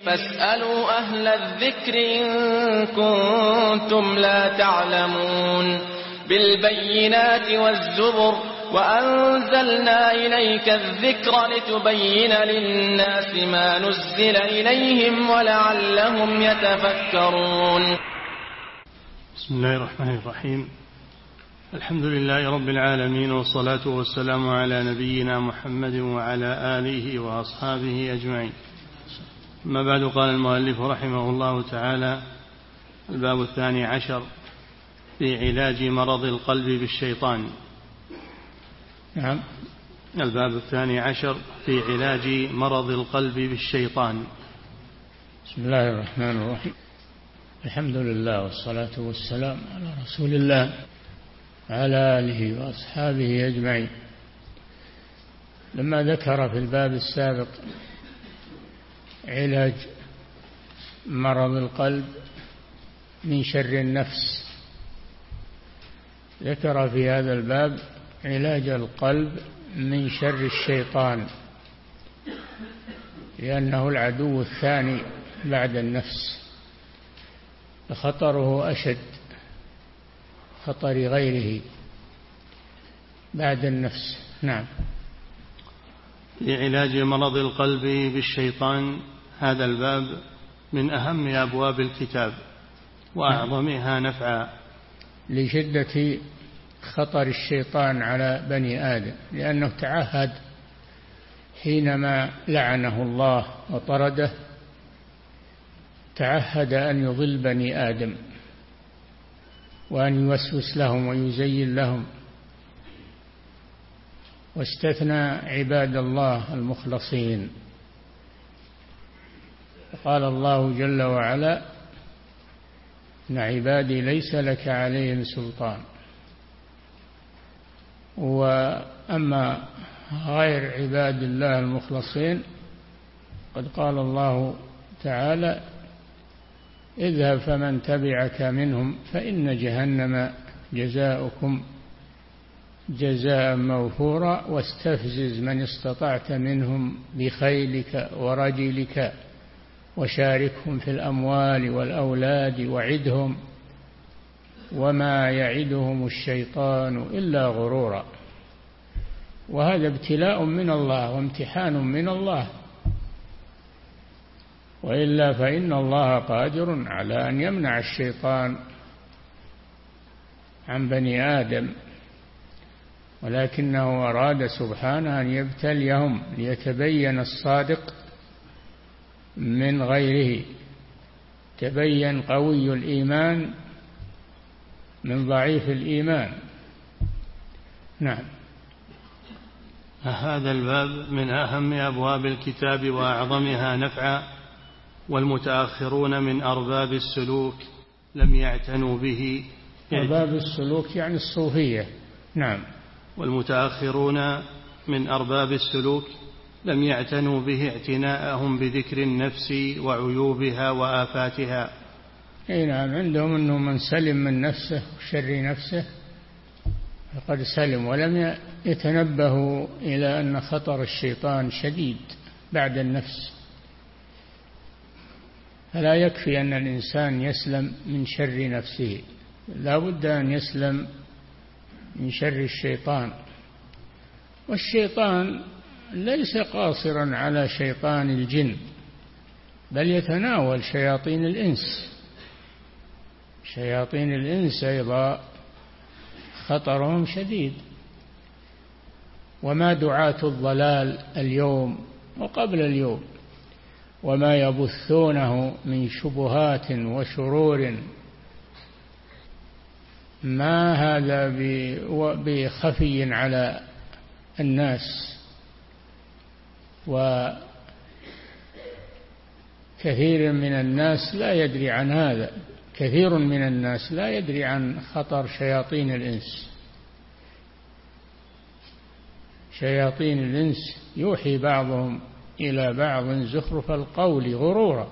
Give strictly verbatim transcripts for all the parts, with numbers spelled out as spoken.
فاسألوا أهل الذكر إن كنتم لا تعلمون بالبينات والزبر وأنزلنا إليك الذكر لتبين للناس ما نزل إليهم ولعلهم يتفكرون. بسم الله الرحمن الرحيم. الحمد لله رب العالمين، والصلاة والسلام على نبينا محمد وعلى آله وأصحابه أجمعين. أما بعد، قال المؤلف رحمه الله تعالى: الباب الثاني عشر في علاج مرض القلب بالشيطان. نعم. الباب الثاني عشر في علاج مرض القلب بالشيطان. بسم الله الرحمن الرحيم. الحمد لله والصلاة والسلام على رسول الله وعلى آله وأصحابه أجمعين. لما ذكر في الباب السابق علاج مرض القلب من شر النفس، ذكر في هذا الباب علاج القلب من شر الشيطان، لأنه العدو الثاني بعد النفس، فخطره أشد خطر غيره بعد النفس. نعم. لعلاج مرض القلب بالشيطان، هذا الباب من أهم أبواب الكتاب وأعظمها نفعا لشدة خطر الشيطان على بني آدم، لأنه تعهد حينما لعنه الله وطرده، تعهد أن يضل بني آدم وأن يوسوس لهم ويزين لهم، واستثنى عباد الله المخلصين. قال الله جل وعلا: إن عبادي ليس لك عليهم سلطان. وأما غير عباد الله المخلصين قد قال الله تعالى: اذهب فمن تبعك منهم فإن جهنم جزاؤكم جزاء موفورا واستفزز من استطعت منهم بخيلك ورجلك وشاركهم في الأموال والأولاد وعدهم وما يعدهم الشيطان إلا غرورا. وهذا ابتلاء من الله وامتحان من الله، وإلا فإن الله قادر على أن يمنع الشيطان عن بني آدم، ولكنه أراد سبحانه أن يبتليهم ليتبين الصادق من غيره، تبين قوي الإيمان من ضعيف الإيمان. نعم. هذا الباب من أهم أبواب الكتاب وأعظمها نفعا، والمتأخرون من أرباب السلوك لم يعتنوا به. أرباب السلوك يعني الصوفية. نعم. والمتأخرون من أرباب السلوك لم يعتنوا به اعتناءهم بذكر النفس وعيوبها وآفاتها. أي نعم، عندهم أنه من سلم من نفسه وشر نفسه فقد سلم، ولم يتنبهوا إلى أن خطر الشيطان شديد بعد النفس. فلا يكفي أن الإنسان يسلم من شر نفسه، لا بد أن يسلم من شر الشيطان. والشيطان ليس قاصرا على شيطان الجن، بل يتناول شياطين الإنس. شياطين الإنس أيضا خطرهم شديد. وما دعاة الضلال اليوم وقبل اليوم وما يبثونه من شبهات وشرور، ما هذا بخفي على الناس. وكثير من الناس لا يدري عن هذا، كثير من الناس لا يدري عن خطر شياطين الإنس. شياطين الإنس يوحي بعضهم إلى بعض زخرف القول غرورا،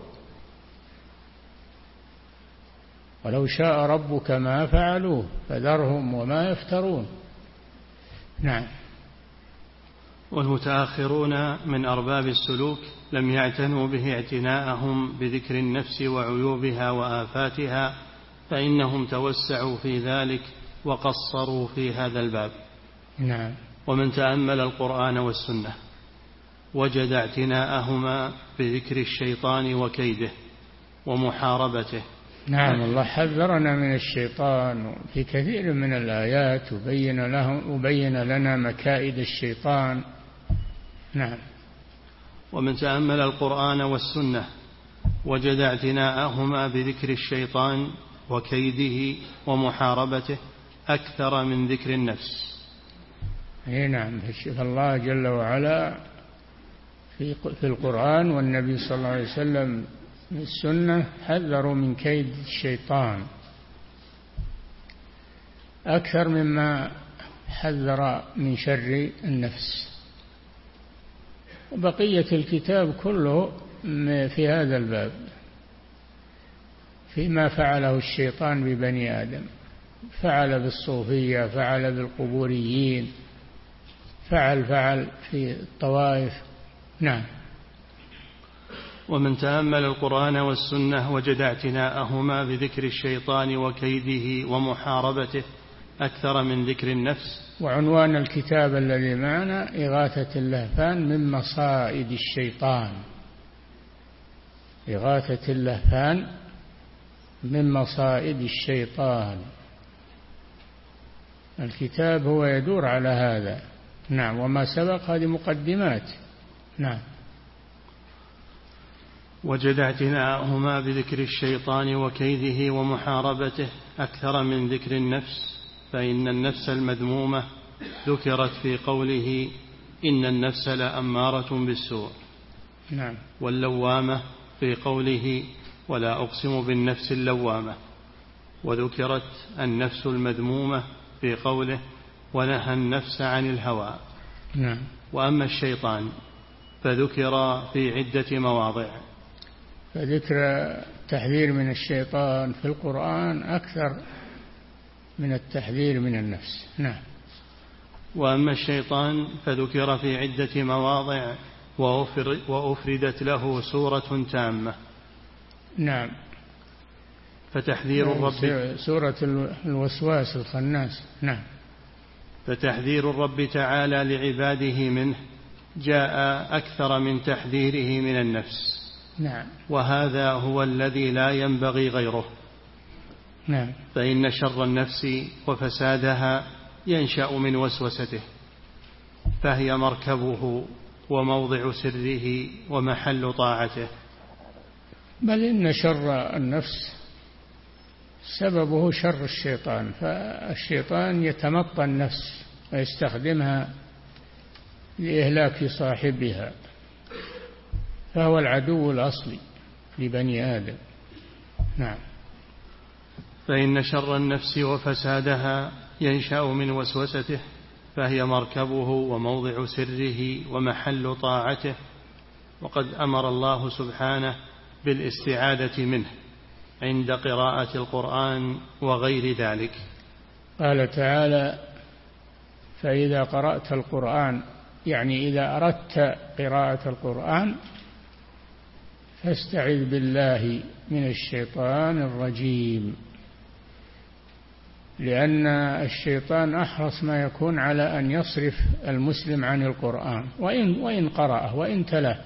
ولو شاء ربك ما فعلوه فذرهم وما يفترون. نعم. والمتأخرون من أرباب السلوك لم يعتنوا به اعتناءهم بذكر النفس وعيوبها وآفاتها، فإنهم توسعوا في ذلك وقصروا في هذا الباب. نعم. ومن تأمل القرآن والسنة وجد اعتناءهما بذكر الشيطان وكيده ومحاربته. نعم، الله حذرنا من الشيطان في كثير من الآيات وبين لهم وبين لنا مكائد الشيطان. نعم. ومن تأمل القرآن والسنة وجد اعتناءهما بذكر الشيطان وكيده ومحاربته أكثر من ذكر النفس. أي نعم، فالله جل وعلا في في القرآن والنبي صلى الله عليه وسلم في السنة حذروا من كيد الشيطان أكثر مما حذر من شر النفس. وبقية الكتاب كله في هذا الباب، فيما فعله الشيطان ببني آدم، فعل بالصوفية، فعل بالقبوريين، فعل فعل في الطوائف. نعم. ومن تأمل القرآن والسنة وجد اعتناءهما بذكر الشيطان وكيده ومحاربته أكثر من ذكر النفس. وعنوان الكتاب الذي معنا إغاثة اللهفان من مصائد الشيطان. إغاثة اللهفان من مصائد الشيطان. الكتاب هو يدور على هذا. نعم. وما سبق هذه مقدمات. نعم. وجد اعتناءهما بذكر الشيطان وكيده ومحاربته أكثر من ذكر النفس، فإن النفس المذمومة ذكرت في قوله إن النفس لأمارة بالسوء. نعم. واللوامة في قوله ولا أقسم بالنفس اللوامة. وذكرت النفس المذمومة في قوله ونهى النفس عن الهوى. نعم. وأما الشيطان فذكر في عدة مواضع. فذكر التحذير من الشيطان في القرآن أكثر من التحذير من النفس. نعم. وأما الشيطان فذكر في عدة مواضع وأفردت له سورة تامة. نعم. فتحذير الرب سورة الوسواس الخناس. نعم. فتحذير الرب تعالى لعباده منه جاء أكثر من تحذيره من النفس. نعم. وهذا هو الذي لا ينبغي غيره. نعم. فإن شر النفس وفسادها ينشأ من وسوسته، فهي مركبه وموضع سره ومحل طاعته. بل إن شر النفس سببه شر الشيطان، فالشيطان يتمطى النفس ويستخدمها لإهلاك صاحبها، فهو العدو الأصلي لبني آدم. نعم. فإن شر النفس وفسادها ينشأ من وسوسته، فهي مركبه وموضع سره ومحل طاعته. وقد أمر الله سبحانه بالاستعاذة منه عند قراءة القرآن وغير ذلك. قال تعالى فإذا قرأت القرآن، يعني إذا أردت قراءة القرآن فاستعذ بالله من الشيطان الرجيم، لأن الشيطان أحرص ما يكون على أن يصرف المسلم عن القرآن، وإن, وإن قرأه وإن تلاه،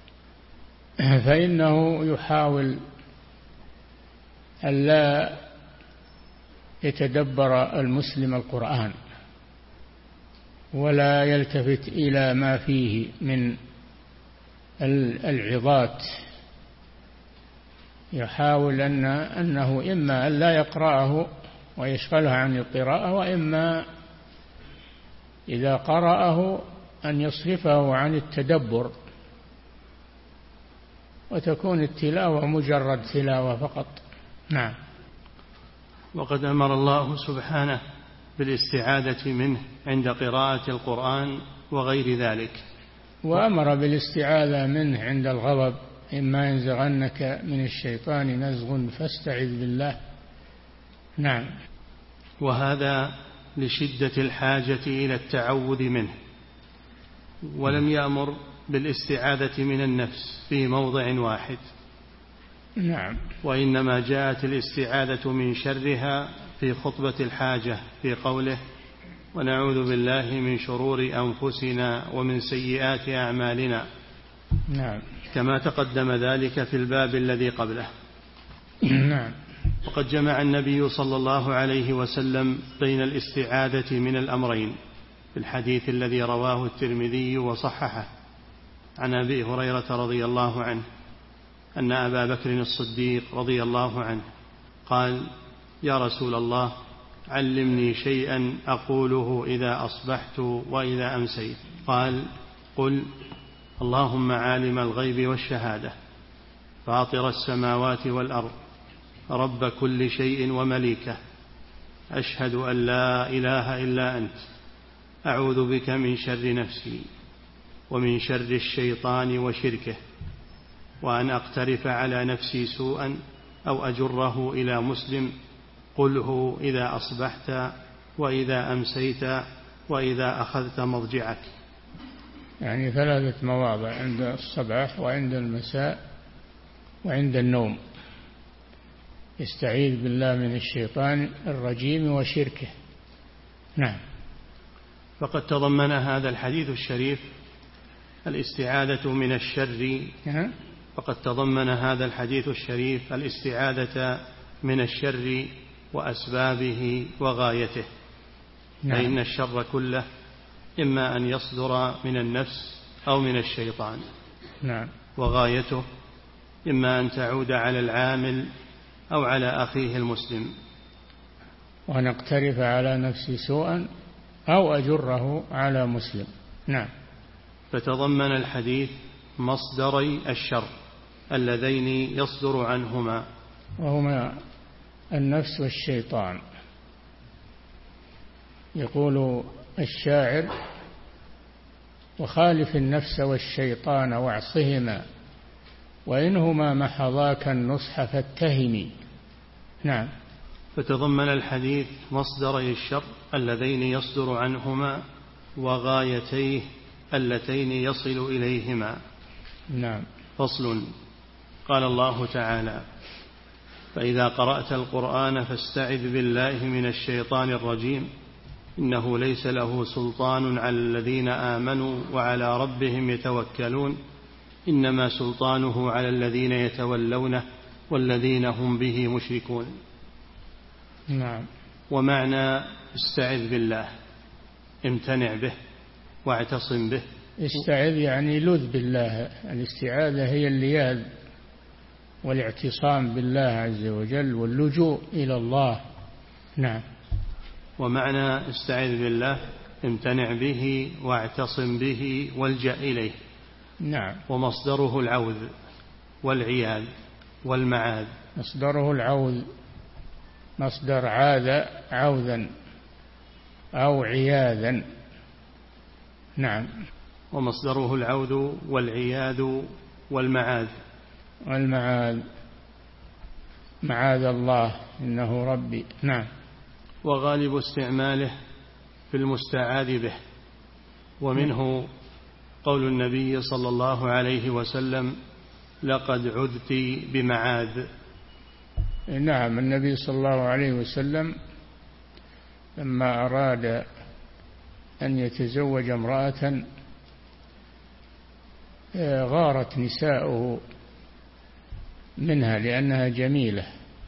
فإنه يحاول ألا يتدبر المسلم القرآن ولا يلتفت إلى ما فيه من العظات. يحاول أن أنه إما أن لا يقرأه ويشغله عن القراءة، وإما إذا قرأه أن يصرفه عن التدبر وتكون التلاوة مجرد تلاوة فقط. نعم. وقد أمر الله سبحانه بالاستعاذة منه عند قراءة القرآن وغير ذلك، وأمر بالاستعاذة منه عند الغضب، إما ينزغنك من الشيطان نزغ فاستعذ بالله. نعم. وهذا لشدة الحاجة إلى التعوذ منه، ولم يأمر بالاستعاذة من النفس في موضع واحد. نعم. وإنما جاءت الاستعاذة من شرها في خطبة الحاجة في قوله: ونعوذ بالله من شرور أنفسنا ومن سيئات أعمالنا. نعم. كما تقدم ذلك في الباب الذي قبله. نعم. وقد جمع النبي صلى الله عليه وسلم بين الاستعاذة من الأمرين في الحديث الذي رواه الترمذي وصححه عن أبي هريرة رضي الله عنه أن أبا بكر الصديق رضي الله عنه قال: يا رسول الله، علمني شيئا أقوله إذا أصبحت وإذا أمسيت. قال: قل: اللهم عالم الغيب والشهادة، فاطر السماوات والأرض، رب كل شيء ومليكه، أشهد أن لا إله إلا أنت، أعوذ بك من شر نفسي ومن شر الشيطان وشركه، وأن أقترف على نفسي سوءا أو أجره إلى مسلم، قله إذا أصبحت وإذا أمسيت وإذا أخذت مضجعك. يعني ثلاثة مواضع: عند الصباح وعند المساء وعند النوم، يستعيذ بالله من الشيطان الرجيم وشركه. نعم. فقد تضمن هذا الحديث الشريف الاستعاذة من الشر فقد تضمن هذا الحديث الشريف الاستعاذة من الشر وأسبابه وغايته. نعم. فإن الشر كله إما أن يصدر من النفس أو من الشيطان. نعم. وغايته إما أن تعود على العامل أو على أخيه المسلم. وأن أقترف على نفسي سوءا أو أجره على مسلم. نعم. فتضمن الحديث مصدري الشر اللذين يصدر عنهما، وهما النفس والشيطان. يقول الشاعر: وخالف النفس والشيطان واعصهما، وإنهما محضاك النصح فاتهمي. نعم. فتضمن الحديث مصدري الشر اللذين يصدر عنهما وغايتيه اللتين يصل إليهما. نعم. فصل. قال الله تعالى: فإذا قرأت القرآن فاستعذ بالله من الشيطان الرجيم، إنه ليس له سلطان على الذين آمنوا وعلى ربهم يتوكلون، إنما سلطانه على الذين يتولونه والذين هم به مشركون. نعم. ومعنى استعذ بالله امتنع به واعتصم به. استعذ يعني لذ بالله. الاستعاذة هي اللياذ والاعتصام بالله عز وجل واللجوء إلى الله. نعم. ومعنى استعذ بالله امتنع به واعتصم به والجأ إليه. نعم. ومصدره العوذ والعياذ والمعاذ. مصدره العوذ، مصدر عاذ عوذا أو عياذا. نعم. ومصدره العوذ والعياذ والمعاذ. والمعاذ معاذ الله إنه ربي. نعم. وغالب استعماله في المستعاذ به، ومنه قول النبي صلى الله عليه وسلم: لقد عذت بمعاذ. نعم. النبي صلى الله عليه وسلم لما أراد أن يتزوج امرأة غارت نساؤه منها لأنها جميلة،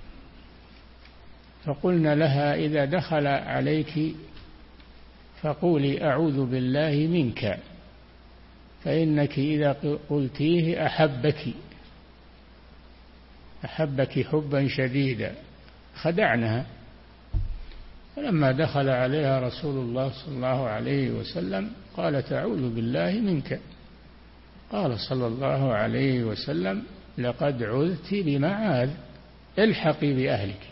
فقلنا لها: إذا دخل عليك فقولي أعوذ بالله منك، فإنك إذا قلتيه أحبك أحبك حبا شديدا. خدعنها. فلما دخل عليها رسول الله صلى الله عليه وسلم قالت: أعوذ بالله منك. قال صلى الله عليه وسلم: لقد عذت بمعاذ، الحقي بأهلك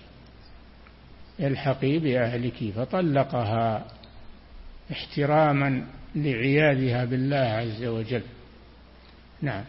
الحقي بأهلك. فطلقها احتراما لعياذها بالله عز وجل. نعم.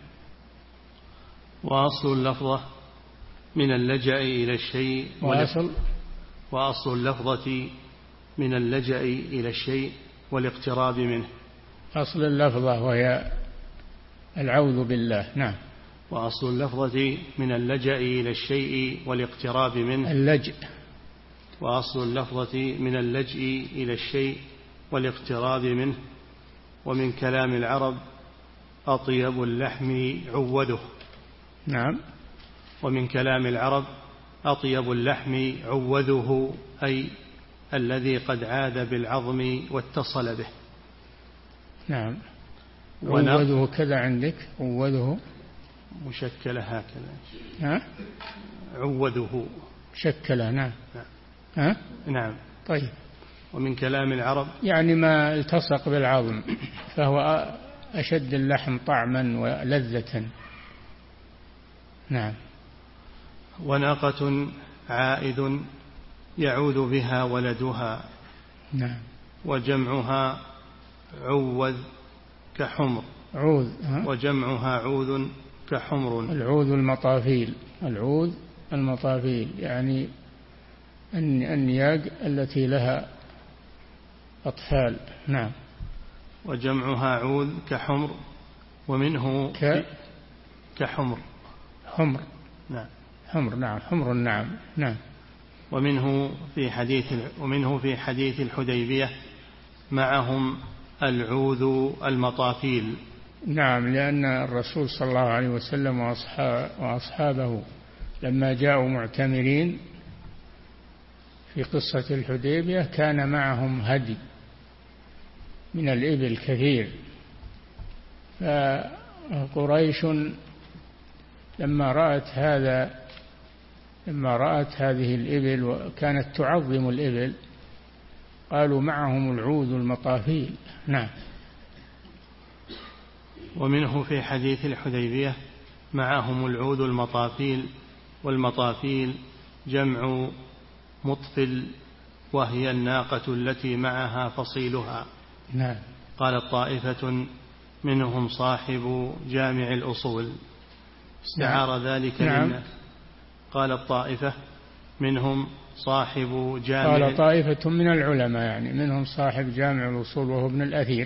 وأصل اللفظة من اللجأ إلى الشيء وأصل, وأصل اللفظة من اللجأ إلى الشيء والاقتراب منه. أصل اللفظة وهي العوذ بالله. نعم. وأصل اللفظة من اللجأ إلى الشيء والاقتراب منه. اللجأ. وأصل اللفظة من اللجأ إلى الشيء والاقتراب منه. ومن كلام العرب أطيب اللحم عوده. نعم. ومن كلام العرب أطيب اللحم عوده، أي الذي قد عاد بالعظم واتصل به. نعم. عوده كذا عندك، عوده مشكلة هكذا. ها؟ عوده شكله. نعم. ها؟ نعم. طيب. ومن كلام العرب يعني ما التصق بالعظم، فهو أشد اللحم طعما ولذة. نعم. وناقة عائد يعود بها ولدها. نعم. وجمعها عوذ كحمر. عوذ. وجمعها عوذ كحمر. العوذ المطافيل. العوذ المطافيل يعني النياق التي لها أطفال. نعم. وجمعها عوذ كحمر. ومنه ك... كحمر. حمر. نعم. حمر. نعم. حمر. نعم. نعم. ومنه في حديث ومنه في حديث الحديبية معهم العوذ المطافيل. نعم. لأن الرسول صلى الله عليه وسلم وأصحابه لما جاءوا معتمرين في قصة الحديبية كان معهم هدي من الإبل كثير، فقريش لما رأت هذا لما رأت هذه الإبل وكانت تعظم الإبل قالوا معهم العوذ المطافيل. نعم. ومنه في حديث الحديبية معهم العوذ المطافيل. والمطافيل جمع مطفل، وهي الناقة التي معها فصيلها. نعم. قالت طائفة منهم صاحب جامع الأصول، استعار نعم. ذلك نعم. للناس. قالت طائفة منهم صاحب جامع. قال طائفة من العلماء يعني منهم صاحب جامع الأصول وهو ابن الأثير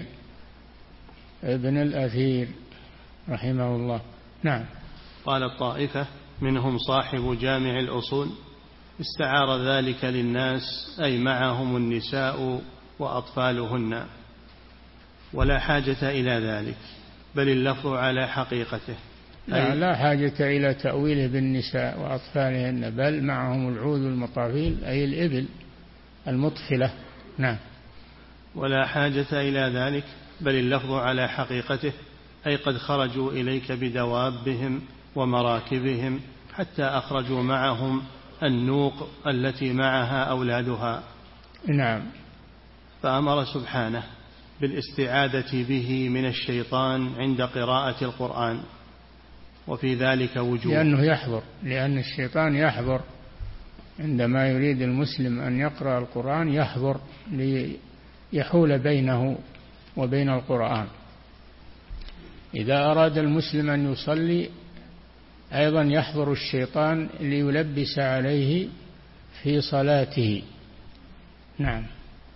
ابن الأثير رحمه الله. نعم. قالت طائفة منهم صاحب جامع الأصول، استعار ذلك للناس، أي معهم النساء وأطفالهن، ولا حاجة إلى ذلك، بل اللفظ على حقيقته. لا, لا حاجة إلى تأويله بالنساء وأطفالهن، بل معهم العوذ المطافيل أي الإبل المطفلة. نعم. ولا حاجة إلى ذلك، بل اللفظ على حقيقته، أي قد خرجوا إليك بدوابهم ومراكبهم حتى أخرجوا معهم النوق التي معها أولادها. نعم. فأمر سبحانه بالاستعاذة به من الشيطان عند قراءة القرآن، وفي ذلك وجوه. لأنه يحضر لأن الشيطان يحضر عندما يريد المسلم أن يقرأ القرآن، يحضر ليحول بينه وبين القرآن. إذا أراد المسلم أن يصلي أيضا يحضر الشيطان ليلبس عليه في صلاته. نعم.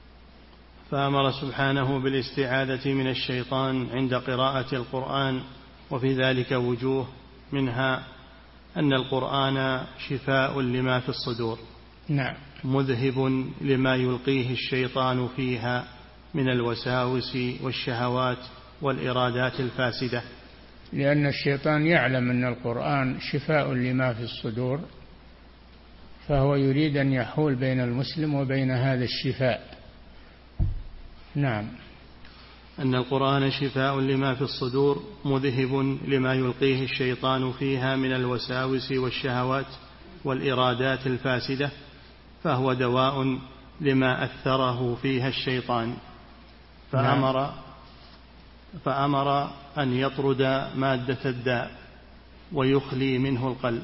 فأمر سبحانه بالاستعاذة من الشيطان عند قراءة القرآن، وفي ذلك وجوه، منها أن القرآن شفاء لما في الصدور. نعم. مذهب لما يلقيه الشيطان فيها من الوساوس والشهوات والإرادات الفاسدة. لأن الشيطان يعلم أن القرآن شفاء لما في الصدور، فهو يريد أن يحول بين المسلم وبين هذا الشفاء. نعم. أن القرآن شفاء لما في الصدور، مذهب لما يلقيه الشيطان فيها من الوساوس والشهوات والإرادات الفاسدة، فهو دواء لما أثره فيها الشيطان، فأمر فأمر أن يطرد مادة الداء ويخلي منه القلب،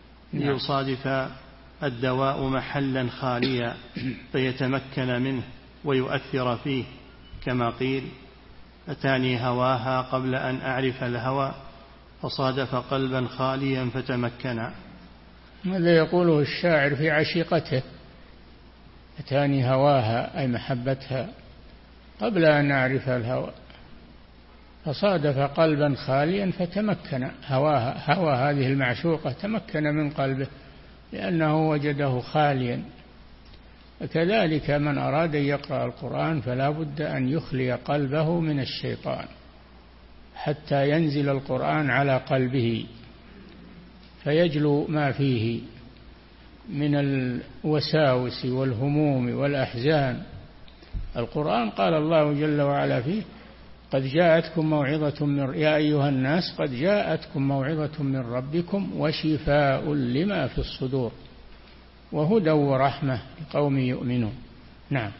ليصادف الدواء محلا خاليا فيتمكن منه ويؤثر فيه، كما قيل: أتاني هواها قبل أن أعرف الهوى فصادف قلبا خاليا فتمكنا. هذا يقوله الشاعر في عشيقته: أتاني هواها أي محبتها قبل أن أعرف الهوى فصادف قلبا خاليا فتمكن هواها هوى هذه المعشوقة تمكن من قلبه لأنه وجده خاليا. وكذلك من أراد أن يقرأ القرآن فلا بد أن يخلي قلبه من الشيطان حتى ينزل القرآن على قلبه فيجلو ما فيه من الوساوس والهموم والأحزان. القرآن قال الله جل وعلا فيه: قد جاءتكم موعظة من يا أيها الناس قد جاءتكم موعظة من ربكم وشفاء لما في الصدور وهدى ورحمة لقوم يؤمنون. نعم.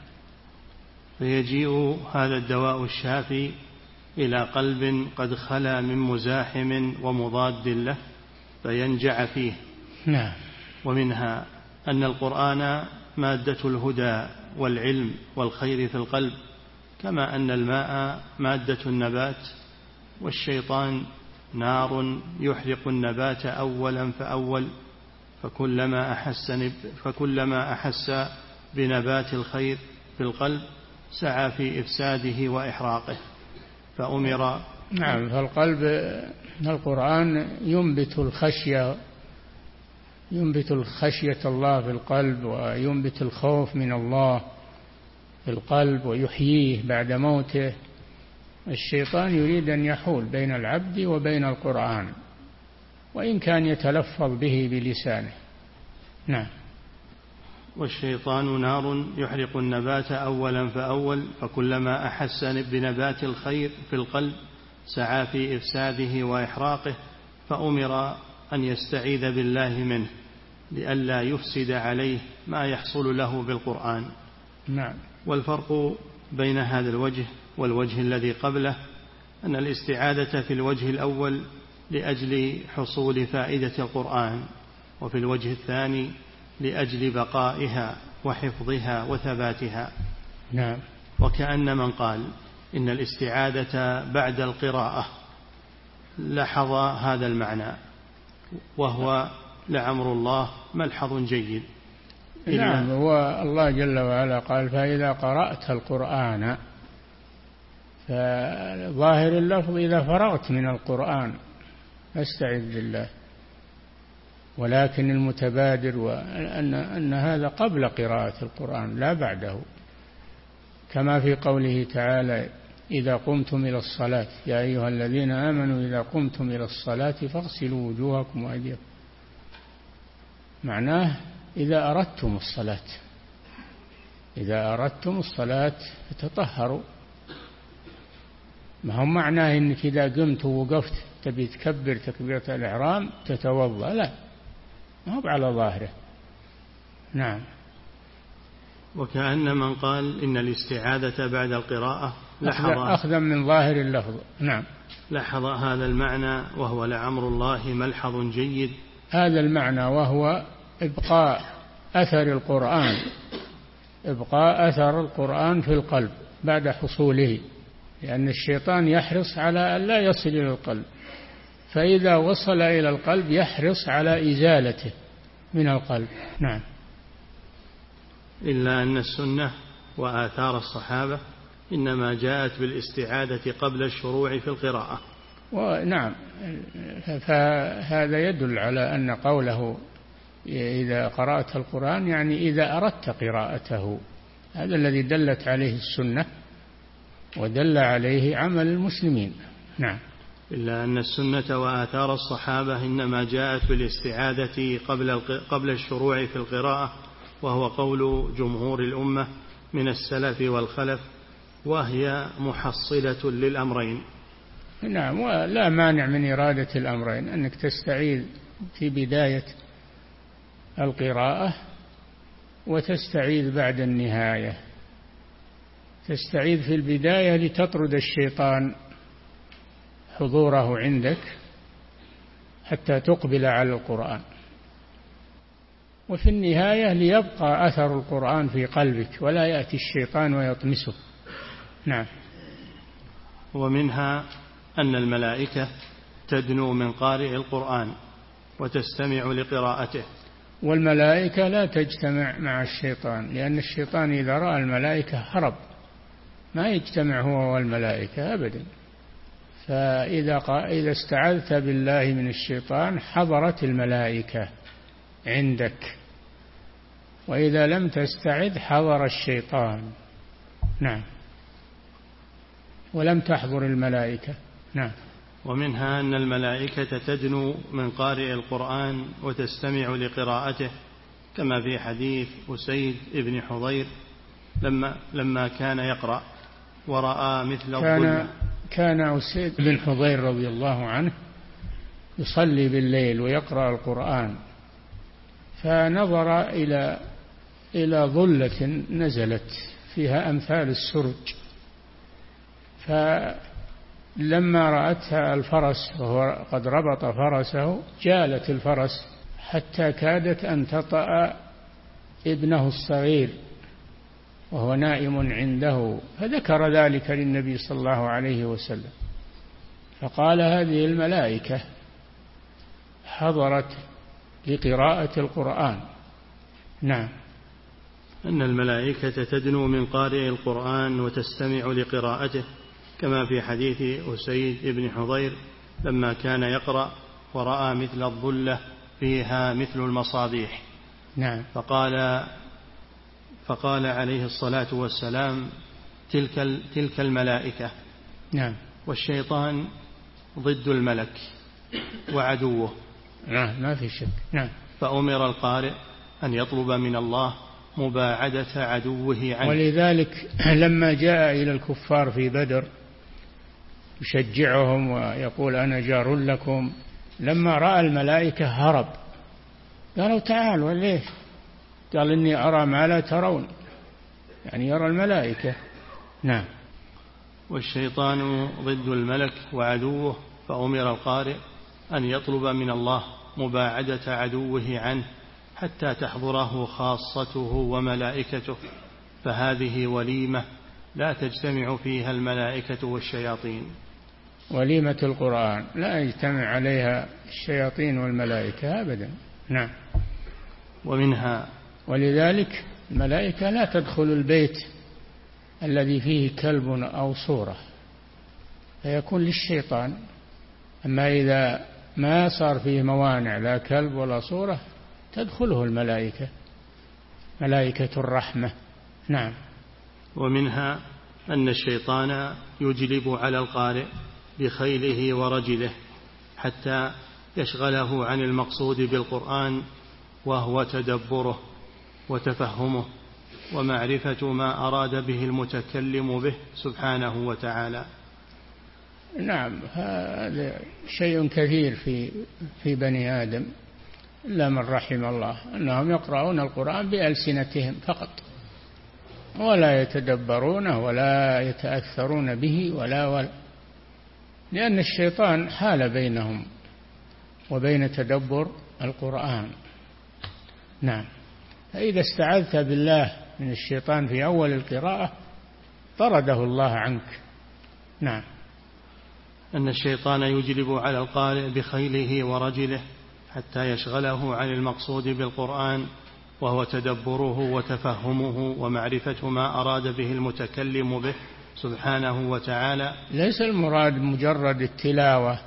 فيجيء هذا الدواء الشافي إلى قلب قد خلا من مزاحم ومضاد له فينجع فيه. نعم. ومنها أن القرآن مادة الهدى والعلم والخير في القلب، كما أن الماء مادة النبات، والشيطان نار يحرق النبات أولا فأول، فكلما أحس, فكلما أحس بنبات الخير في القلب سعى في إفساده وإحراقه فأمر. نعم. فالقلب القرآن ينبت الخشية ينبت الخشية الله في القلب وينبت الخوف من الله في القلب ويحييه بعد موته. الشيطان يريد أن يحول بين العبد وبين القرآن وإن كان يتلفظ به بلسانه. نعم. والشيطان نار يحرق النبات أولا فأول، فكلما أحس بنبات الخير في القلب سعى في إفساده وإحراقه فأمر أن يستعيذ بالله منه لئلا يفسد عليه ما يحصل له بالقرآن. نعم. والفرق بين هذا الوجه والوجه الذي قبله أن الاستعاذة في الوجه الأول لأجل حصول فائدة القرآن، وفي الوجه الثاني لأجل بقائها وحفظها وثباتها. نعم. وكأن من قال إن الاستعاذة بعد القراءة لاحظ هذا المعنى، وهو لعمر الله ملحظ جيد. نعم. والله جل وعلا قال: فإذا قرأت القرآن، فظاهر اللفظ إذا فرغت من القرآن فاستعذ بالله، ولكن المتبادر وأن أن هذا قبل قراءة القرآن لا بعده، كما في قوله تعالى: إذا قمتم إلى الصلاة يا أيها الذين آمنوا إذا قمتم إلى الصلاة فاغسلوا وجوهكم وأيديكم. معناه إذا أردتم الصلاة إذا أردتم الصلاة فتطهروا. ما هو معناه إنك إذا قمت ووقفت تبي تكبر تكبيرة الإحرام تتوضأ، لا، ما هو على ظاهره. نعم. وكأن من قال إن الاستعاذة بعد القراءة لاحظ أخذا من ظاهر اللفظ. نعم. لاحظ هذا المعنى وهو لعمر الله ملحظ جيد. هذا المعنى وهو إبقاء أثر القرآن إبقاء أثر القرآن في القلب بعد حصوله، لأن الشيطان يحرص على أن لا يصل إلى القلب، فإذا وصل إلى القلب يحرص على إزالته من القلب. نعم. إلا أن السنة وآثار الصحابة إنما جاءت بالاستعاذة قبل الشروع في القراءة. ونعم. فهذا يدل على أن قوله إذا قرأت القرآن يعني إذا أردت قراءته، هذا الذي دلت عليه السنة ودل عليه عمل المسلمين. نعم. إلا أن السنة وآثار الصحابة إنما جاءت بالاستعاذة قبل قبل الشروع في القراءة، وهو قول جمهور الأمة من السلف والخلف، وهي محصلة للأمرين. نعم. ولا مانع من إرادة الأمرين، أنك تستعيذ في بداية القراءة وتستعيذ بعد النهاية. تستعيذ في البداية لتطرد الشيطان حضوره عندك حتى تقبل على القرآن، وفي النهاية ليبقى أثر القرآن في قلبك ولا يأتي الشيطان ويطمسه. نعم. ومنها أن الملائكة تدنو من قارئ القرآن وتستمع لقراءته، والملائكة لا تجتمع مع الشيطان، لأن الشيطان إذا رأى الملائكة هرب، ما يجتمع هو والملائكة أبدا. فإذا إذا استعذت بالله من الشيطان حضرت الملائكة عندك، وإذا لم تستعذ حضر الشيطان. نعم، ولم تحضر الملائكة. نعم. ومنها أن الملائكة تدنو من قارئ القرآن وتستمع لقراءته، كما في حديث أسيد بن حضير لما, لما كان يقرأ ورأى مثل الظلمة. كان أسيد بن حضير رضي الله عنه يصلي بالليل ويقرأ القرآن، فنظر إلى إلى ظلة نزلت فيها أمثال السرج، فلما رأتها الفرس وهو قد ربط فرسه جالت الفرس حتى كادت أن تطأ ابنه الصغير وهو نائم عنده، فذكر ذلك للنبي صلى الله عليه وسلم، فقال هذه الملائكة حضرت لقراءة القرآن. نعم. أن الملائكة تدنو من قارئ القرآن وتستمع لقراءته، كما في حديث أسيد بن حضير لما كان يقرأ ورأى مثل الظلة فيها مثل المصابيح. نعم. فقال فقال عليه الصلاة والسلام تلك, تلك الملائكة. نعم. والشيطان ضد الملك وعدوه. نعم، ما في شك. نعم. فأمر القارئ أن يطلب من الله مباعدة عدوه عنه. ولذلك لما جاء إلى الكفار في بدر يشجعهم ويقول أنا جار لكم، لما رأى الملائكة هرب، قالوا تعالوا ليش؟ قال إني أرى ما لا ترون، يعني يرى الملائكة. نعم. والشيطان ضد الملك وعدوه، فأمر القارئ أن يطلب من الله مباعدة عدوه عنه حتى تحضره خاصته وملائكته، فهذه وليمة لا تجتمع فيها الملائكة والشياطين. وليمة القرآن لا يجتمع عليها الشياطين والملائكة أبدا. نعم. ومنها ولذلك الملائكة لا تدخل البيت الذي فيه كلب أو صورة، فيكون للشيطان. أما إذا ما صار فيه موانع لا كلب ولا صورة تدخله الملائكة، ملائكة الرحمة. نعم. ومنها أن الشيطان يجلب على القارئ بخيله ورجله حتى يشغله عن المقصود بالقرآن، وهو تدبره وتفهمه ومعرفة ما أراد به المتكلم به سبحانه وتعالى. نعم، هذا شيء كثير في في بني آدم إلا من رحم الله، أنهم يقرؤون القرآن بألسنتهم فقط ولا يتدبرونه ولا يتأثرون به ولا ولا لأن الشيطان حال بينهم وبين تدبر القرآن. نعم. فإذا استعذت بالله من الشيطان في أول القراءة طرده الله عنك. نعم. أن الشيطان يجلب على القارئ بخيله ورجله حتى يشغله عن المقصود بالقرآن، وهو تدبره وتفهمه ومعرفة ما أراد به المتكلم به سبحانه وتعالى. ليس المراد مجرد التلاوة،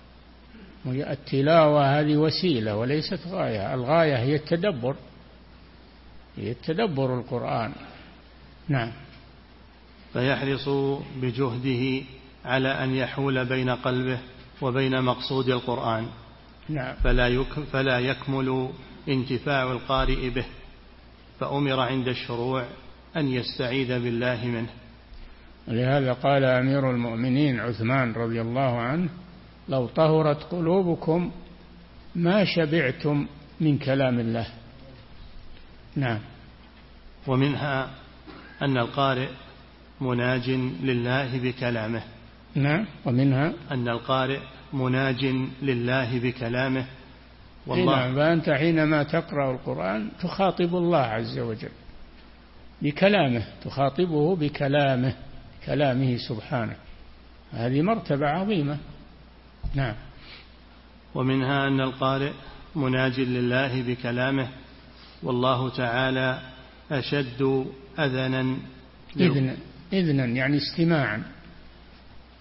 التلاوة هذه وسيلة وليست غاية، الغاية هي التدبر، هي التدبر القرآن. نعم. فيحرص بجهده على أن يحول بين قلبه وبين مقصود القرآن. نعم. فلا, يك فلا يكمل انتفاع القارئ به، فأمر عند الشروع أن يستعيذ بالله منه. لهذا قال أمير المؤمنين عثمان رضي الله عنه لو طهرت قلوبكم ما شبعتم من كلام الله. نعم. ومنها أن القارئ مناج لله بكلامه. نعم. ومنها أن القارئ مناج لله بكلامه. والله نعم. فأنت حينما تقرأ القرآن تخاطب الله عز وجل بكلامه، تخاطبه بكلامه، كلامه سبحانه، هذه مرتبة عظيمة. نعم. ومنها أن القارئ مناج لله بكلامه، والله تعالى أشد أذنا إذنا إذنا يعني استماعا،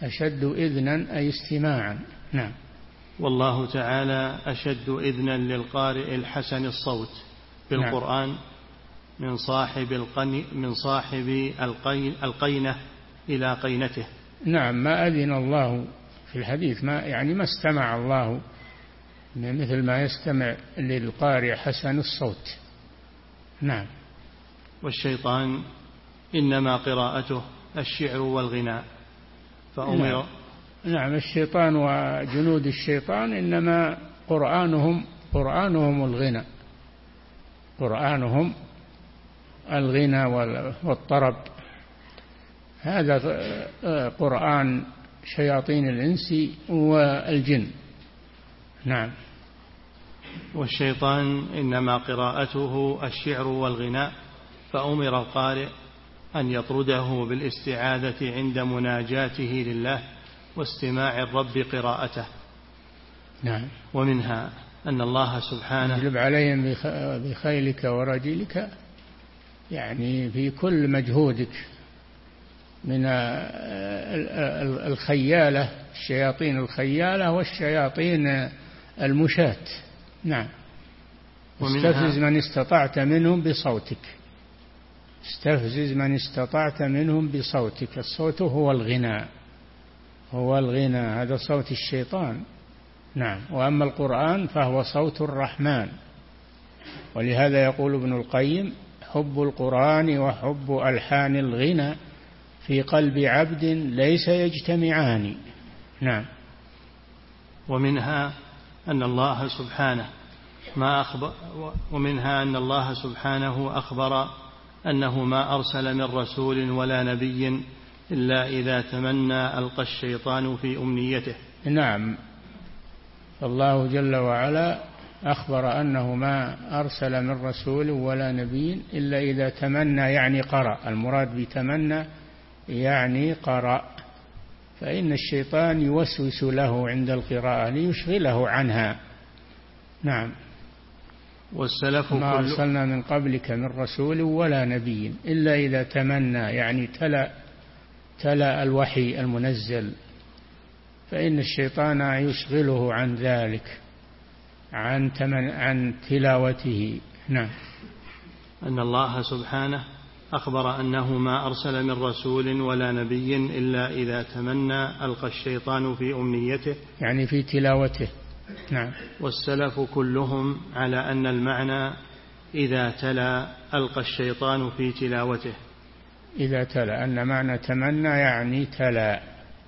أشد إذنا أي استماعا. نعم. والله تعالى أشد إذنا للقارئ الحسن الصوت بالقرآن نعم. من صاحب القن من صاحب القين القينة إلى قينته. نعم، ما أذن الله في الحديث، ما يعني ما استمع الله مثل ما يستمع للقارئ حسن الصوت. نعم. والشيطان إنما قراءته الشعر والغناء فأمر. نعم. نعم، الشيطان وجنود الشيطان إنما قرآنهم قرآنهم الغنى قرآنهم الغنى والطرب. هذا قرآن شياطين الإنس والجن. نعم. والشيطان إنما قراءته الشعر والغناء فأمر القارئ أن يطرده بالاستعاذة عند مناجاته لله واستماع الرب قراءته. نعم. ومنها أن الله سبحانه يجلب عليهم بخيلك ورجلك، يعني في كل مجهودك من الخيالة، الشياطين الخيالة والشياطين المشاة. نعم. استفزز من استطعت منهم بصوتك استفزز من استطعت منهم بصوتك. الصوت هو الغناء هو الغناء هذا صوت الشيطان. نعم. وأما القرآن فهو صوت الرحمن، ولهذا يقول ابن القيم: حب القرآن وحب ألحان الغنى في قلب عبد ليس يجتمعان. نعم. ومنها أن الله سبحانه ما أخبر ومنها أن الله سبحانه أخبر أنه ما أرسل من رسول ولا نبي إلا إذا تمنى ألقى الشيطان في أمنيته. نعم. الله جل وعلا أخبر أنه ما أرسل من رسول ولا نبي إلا إذا تمنى، يعني قرأ. المراد بتمنى يعني قرأ، فإن الشيطان يوسوس له عند القراءة ليشغله عنها. نعم. والسلف ما أرسلنا من قبلك من رسول ولا نبي إلا إذا تمنى، يعني تلا تلا الوحي المنزل، فإن الشيطان يشغله عن ذلك، عن تمن عن تلاوته. نعم. أن الله سبحانه أخبر أنه ما أرسل من رسول ولا نبي إلا إذا تمنى ألقى الشيطان في أمنيته، يعني في تلاوته. نعم. والسلف كلهم على أن المعنى إذا تلا ألقى الشيطان في تلاوته. إذا تلا، أن معنى تمنى يعني تلا،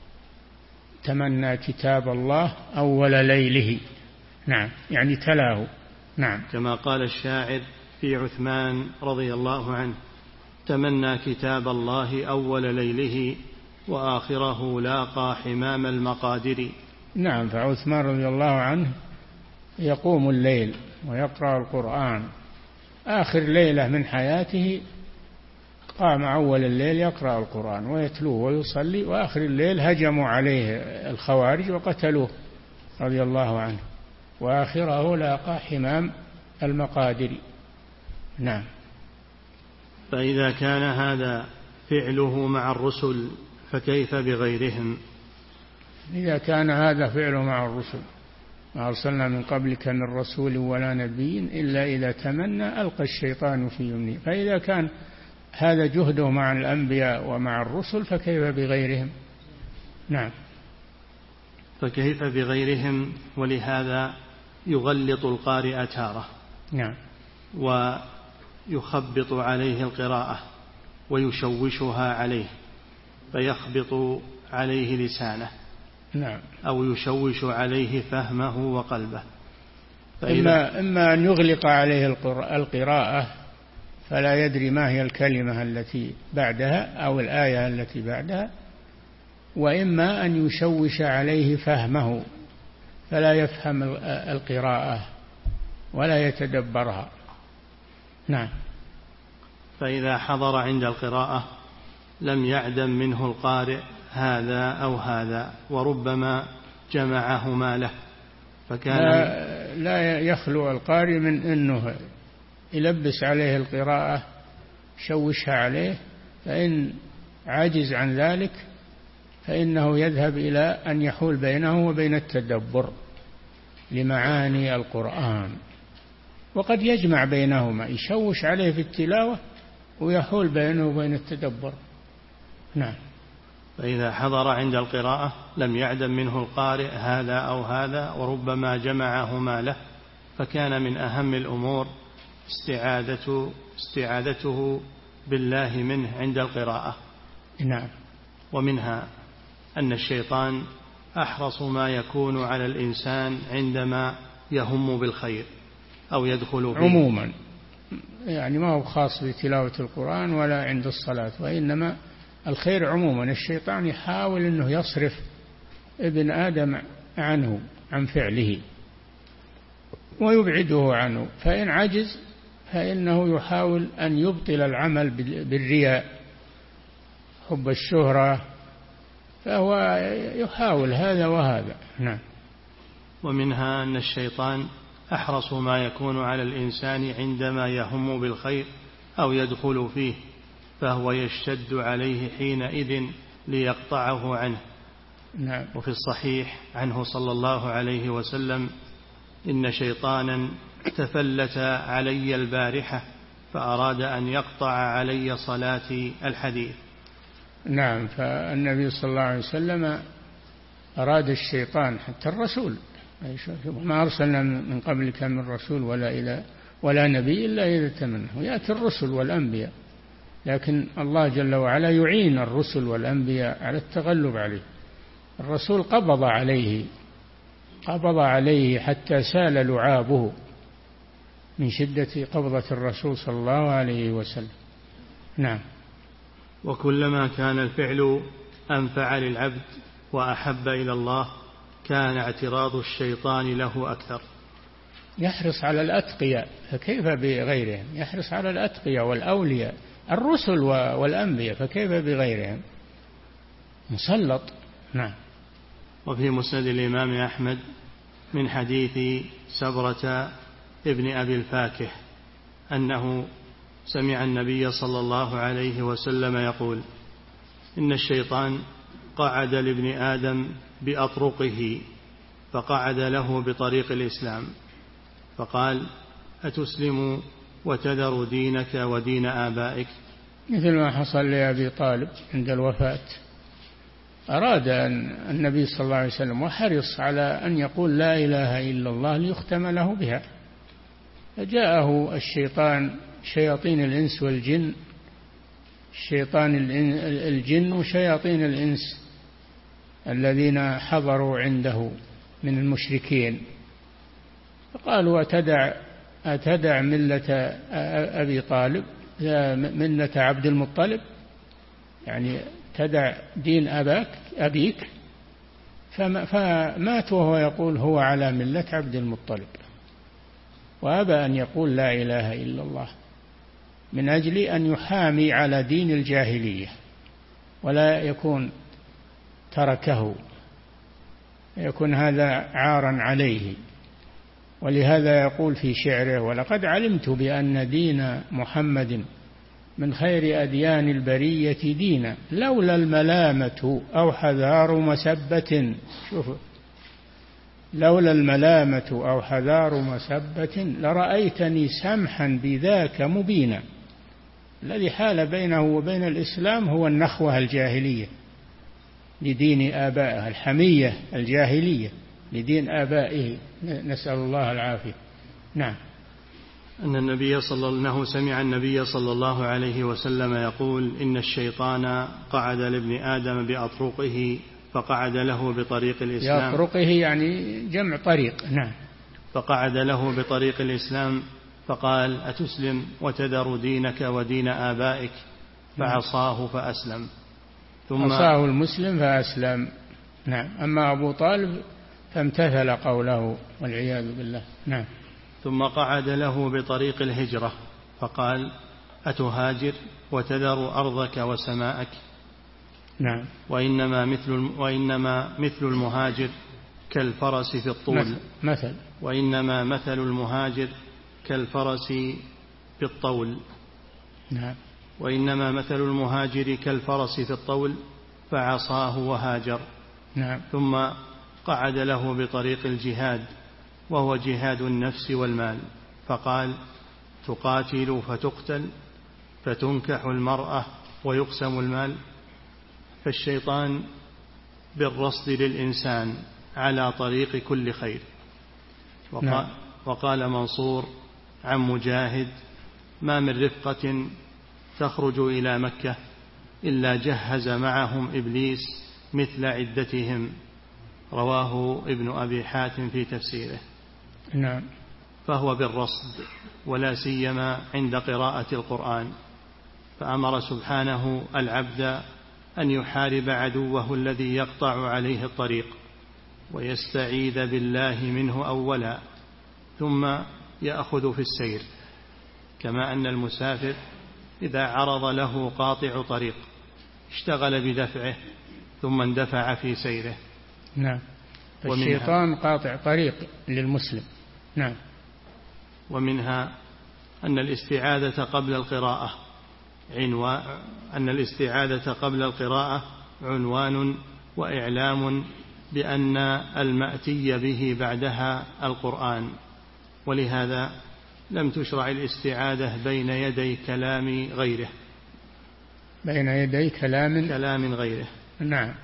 تمنى كتاب الله أول ليله. نعم، يعني تلاه. نعم. كما قال الشاعر في عثمان رضي الله عنه: تمنى كتاب الله أول ليله وآخره لاقى حمام المقادر. نعم. فعثمان رضي الله عنه يقوم الليل ويقرأ القرآن، آخر ليلة من حياته قام أول الليل يقرأ القرآن ويتلوه ويصلي، وآخر الليل هجموا عليه الخوارج وقتلوه رضي الله عنه، وآخره لاقى حمام المقادر. نعم. فإذا كان هذا فعله مع الرسل فكيف بغيرهم؟ إذا كان هذا فعله مع الرسل، ما أرسلنا من قبلك من رسول ولا نبي إلا إذا تمنى ألقى الشيطان في يمنه، فإذا كان هذا جهده مع الأنبياء ومع الرسل فكيف بغيرهم؟ نعم. فكيف بغيرهم؟ ولهذا يغلط القارئ تارة. نعم. ويخبط عليه القراءة ويشوشها عليه فيخبط عليه لسانه. نعم. أو يشوش عليه فهمه وقلبه. إما, إما أن يغلق عليه القراءة فلا يدري ما هي الكلمة التي بعدها أو الآية التي بعدها، وإما أن يشوش عليه فهمه فلا يفهم القراءة ولا يتدبرها. نعم. فإذا حضر عند القراءة لم يعدم منه القارئ هذا أو هذا، وربما جمعهما له، فكان لا, لا يخلو القارئ من أنه يلبس عليه القراءة، شوشها عليه، فإن عجز عن ذلك فإنه يذهب إلى أن يحول بينه وبين التدبر لمعاني القرآن، وقد يجمع بينهما، يشوش عليه في التلاوة ويحول بينه وبين التدبر. نعم. فإذا حضر عند القراءة لم يعدم منه القارئ هذا أو هذا، وربما جمعهما له، فكان من أهم الأمور استعادة استعادته بالله منه عند القراءة. نعم. ومنها أن الشيطان أحرص ما يكون على الإنسان عندما يهم بالخير أو يدخل فيه عموما، يعني ما هو خاص بتلاوة القرآن ولا عند الصلاة، وإنما الخير عموما. الشيطان يحاول أنه يصرف ابن آدم عنه، عن فعله، ويبعده عنه، فإن عجز فإنه يحاول أن يبطل العمل بالرياء، حب الشهرة، فهو يحاول هذا وهذا. نعم. ومنها أن الشيطان أحرص ما يكون على الإنسان عندما يهم بالخير أو يدخل فيه، فهو يشتد عليه حينئذ ليقطعه عنه. نعم. وفي الصحيح عنه صلى الله عليه وسلم: إن شيطانا تفلت علي البارحة فأراد أن يقطع علي صلاتي الحديث. نعم. فالنبي صلى الله عليه وسلم أراد الشيطان، حتى الرسول ما أرسلنا من قبلك من رسول ولا إلى ولا نبي إلا إذا تمنى، ويأتي الرسل والأنبياء، لكن الله جل وعلا يعين الرسل والأنبياء على التغلب عليه. الرسول قبض عليه قبض عليه حتى سال لعابه من شدة قبضة الرسول صلى الله عليه وسلم. نعم. وكلما كان الفعل أنفع للعبد وأحب إلى الله كان اعتراض الشيطان له أكثر. يحرص على الأتقياء، فكيف بغيرهم؟ يحرص على الأتقياء والأولياء، الرسل والأنبياء، فكيف بغيرهم؟ مسلط. نعم. وفي مسند الإمام أحمد من حديث سبرة ابن أبي الفاكه أنه سمع النبي صلى الله عليه وسلم يقول: إن الشيطان قعد لابن آدم بأطرقه فقعد له بطريق الإسلام فقال: أتسلم وتذر دينك ودين آبائك؟ مثل ما حصل لأبي طالب عند الوفاة، أراد أن النبي صلى الله عليه وسلم وحرص على أن يقول لا إله إلا الله ليختم له بها، فجاءه الشيطان، شياطين الإنس والجن، شيطان الجن وشياطين الإنس الذين حضروا عنده من المشركين، فقالوا: أتدع أتدع ملة أبي طالب، ملة عبد المطلب، يعني تدع دين أباك أبيك؟ فمات وهو يقول هو على ملة عبد المطلب، وأبى أن يقول لا إله إلا الله من أجل أن يحامي على دين الجاهلية ولا يكون تركه، يكون هذا عارا عليه. ولهذا يقول في شعره: ولقد علمت بأن دين محمد من خير أديان البرية دينا، لولا الملامة أو حذار مسبة، شوف، لولا الملامة أو حذار مسبة لرأيتني سمحا بذاك مبينا. الذي حال بينه وبين الإسلام هو النخوة الجاهلية لدين آبائه، الحمية الجاهلية لدين آبائه، نسأل الله العافية. نعم. أن النبي صلى الله سمع النبي صلى الله عليه وسلم يقول: إن الشيطان قعد لابن آدم بأطرقه فقعد له بطريق الإسلام. بأطرقه يعني جمع طريق. نعم. فقعد له بطريق الإسلام فقال: أتسلم وتذر دينك ودين آبائك؟ فعصاه فأسلم. ثم عصاه المسلم فأسلم. نعم. أما أبو طالب فامتثل قوله والعياذ بالله. نعم. ثم قعد له بطريق الهجرة فقال: أتهاجر وتذر أرضك وسماءك؟ نعم. وإنما مثل وإنما مثل المهاجر كالفرس في الطول. مثل وإنما مثل المهاجر كالفرس في الطول. نعم. وإنما مثل المهاجر كالفرس في الطول، فعصاه وهاجر. نعم. ثم قعد له بطريق الجهاد وهو جهاد النفس والمال، فقال: تقاتل فتقتل، فتنكح المرأة ويقسم المال. فالشيطان بالرصد للإنسان على طريق كل خير. وقال, نعم. وقال منصور عن مجاهد: ما من رفقة تخرج إلى مكة إلا جهز معهم إبليس مثل عدتهم. رواه ابن أبي حاتم في تفسيره. نعم. فهو بالرصد، ولا سيما عند قراءة القرآن، فأمر سبحانه العبد أن يحارب عدوه الذي يقطع عليه الطريق، ويستعيذ بالله منه أولا، ثم يأخذ في السير، كما أن المسافر إذا عرض له قاطع طريق اشتغل بدفعه ثم اندفع في سيره. نعم. الشيطان قاطع طريق للمسلم. نعم. ومنها أن الاستعاذة قبل القراءة عنوان أن الاستعاذة قبل القراءة عنوان وإعلام بأن المأتي به بعدها القرآن، ولهذا لم تشرع الاستعاذة بين يدي كلام غيره بين يدي كلام كلام غيره. نعم.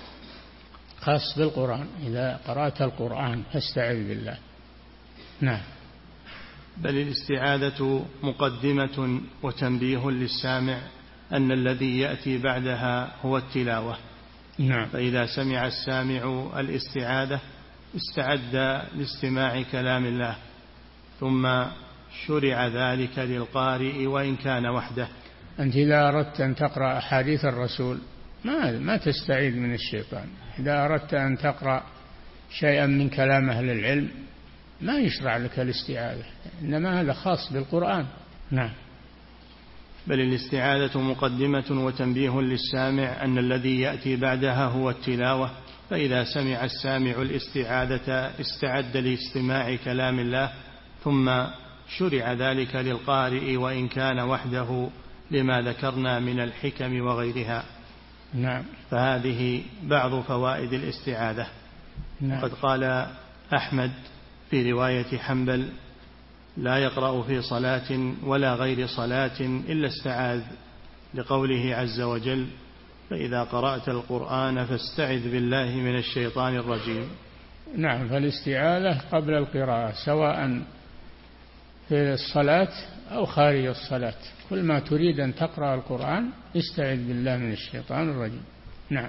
خاص بالقرآن، إذا قرأت القرآن فاستعذ بالله. نعم. بل الاستعاذة مقدمة وتنبيه للسامع أن الذي يأتي بعدها هو التلاوة. نعم. فإذا سمع السامع الاستعاذة استعد لاستماع كلام الله، ثم شرع ذلك للقارئ وإن كان وحده. أنت إذا أردت أن تقرأ أحاديث الرسول ما ما تستعيذ من الشيطان. إذا أردت أن تقرأ شيئا من كلام أهل العلم ما يشرع لك الاستعاذة، إنما هذا خاص بالقرآن. نعم. بل الاستعاذة مقدمة وتنبيه للسامع أن الذي يأتي بعدها هو التلاوة، فإذا سمع السامع الاستعاذة استعد لاستماع كلام الله، ثم شرع ذلك للقارئ وإن كان وحده، لما ذكرنا من الحكم وغيرها. نعم. فهذه بعض فوائد الاستعاذة. نعم. وقد قال أحمد في رواية حنبل: لا يقرأ في صلاة ولا غير صلاة إلا استعاذ، لقوله عز وجل: فإذا قرأت القرآن فاستعذ بالله من الشيطان الرجيم. نعم. فالاستعاذة قبل القراءة سواء في الصلاة أو خارج الصلاة، كل ما تريد أن تقرأ القرآن استعذ بالله من الشيطان الرجيم. نعم.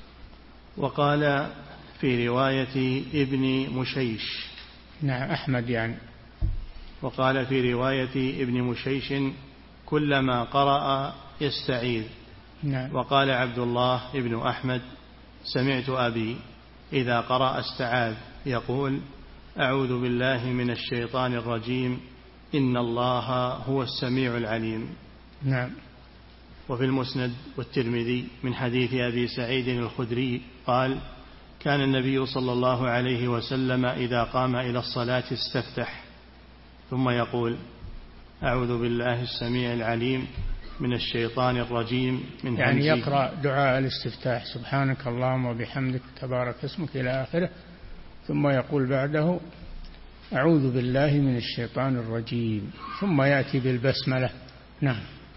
وقال في رواية ابن مشيش. نعم. أحمد يعني. وقال في رواية ابن مشيش: كلما قرأ يستعيذ. نعم. وقال عبد الله ابن أحمد: سمعت أبي إذا قرأ استعاذ يقول: أعوذ بالله من الشيطان الرجيم، إن الله هو السميع العليم. نعم. وفي المسند والترمذي من حديث أبي سعيد الخدري قال: كان النبي صلى الله عليه وسلم إذا قام إلى الصلاة استفتح ثم يقول: أعوذ بالله السميع العليم من الشيطان الرجيم من يعني يقرأ دعاء الاستفتاح: سبحانك اللهم وبحمدك تبارك اسمك إلى آخره، ثم يقول بعده: أعوذ بالله من الشيطان الرجيم، ثم يأتي بالبسملة. نعم.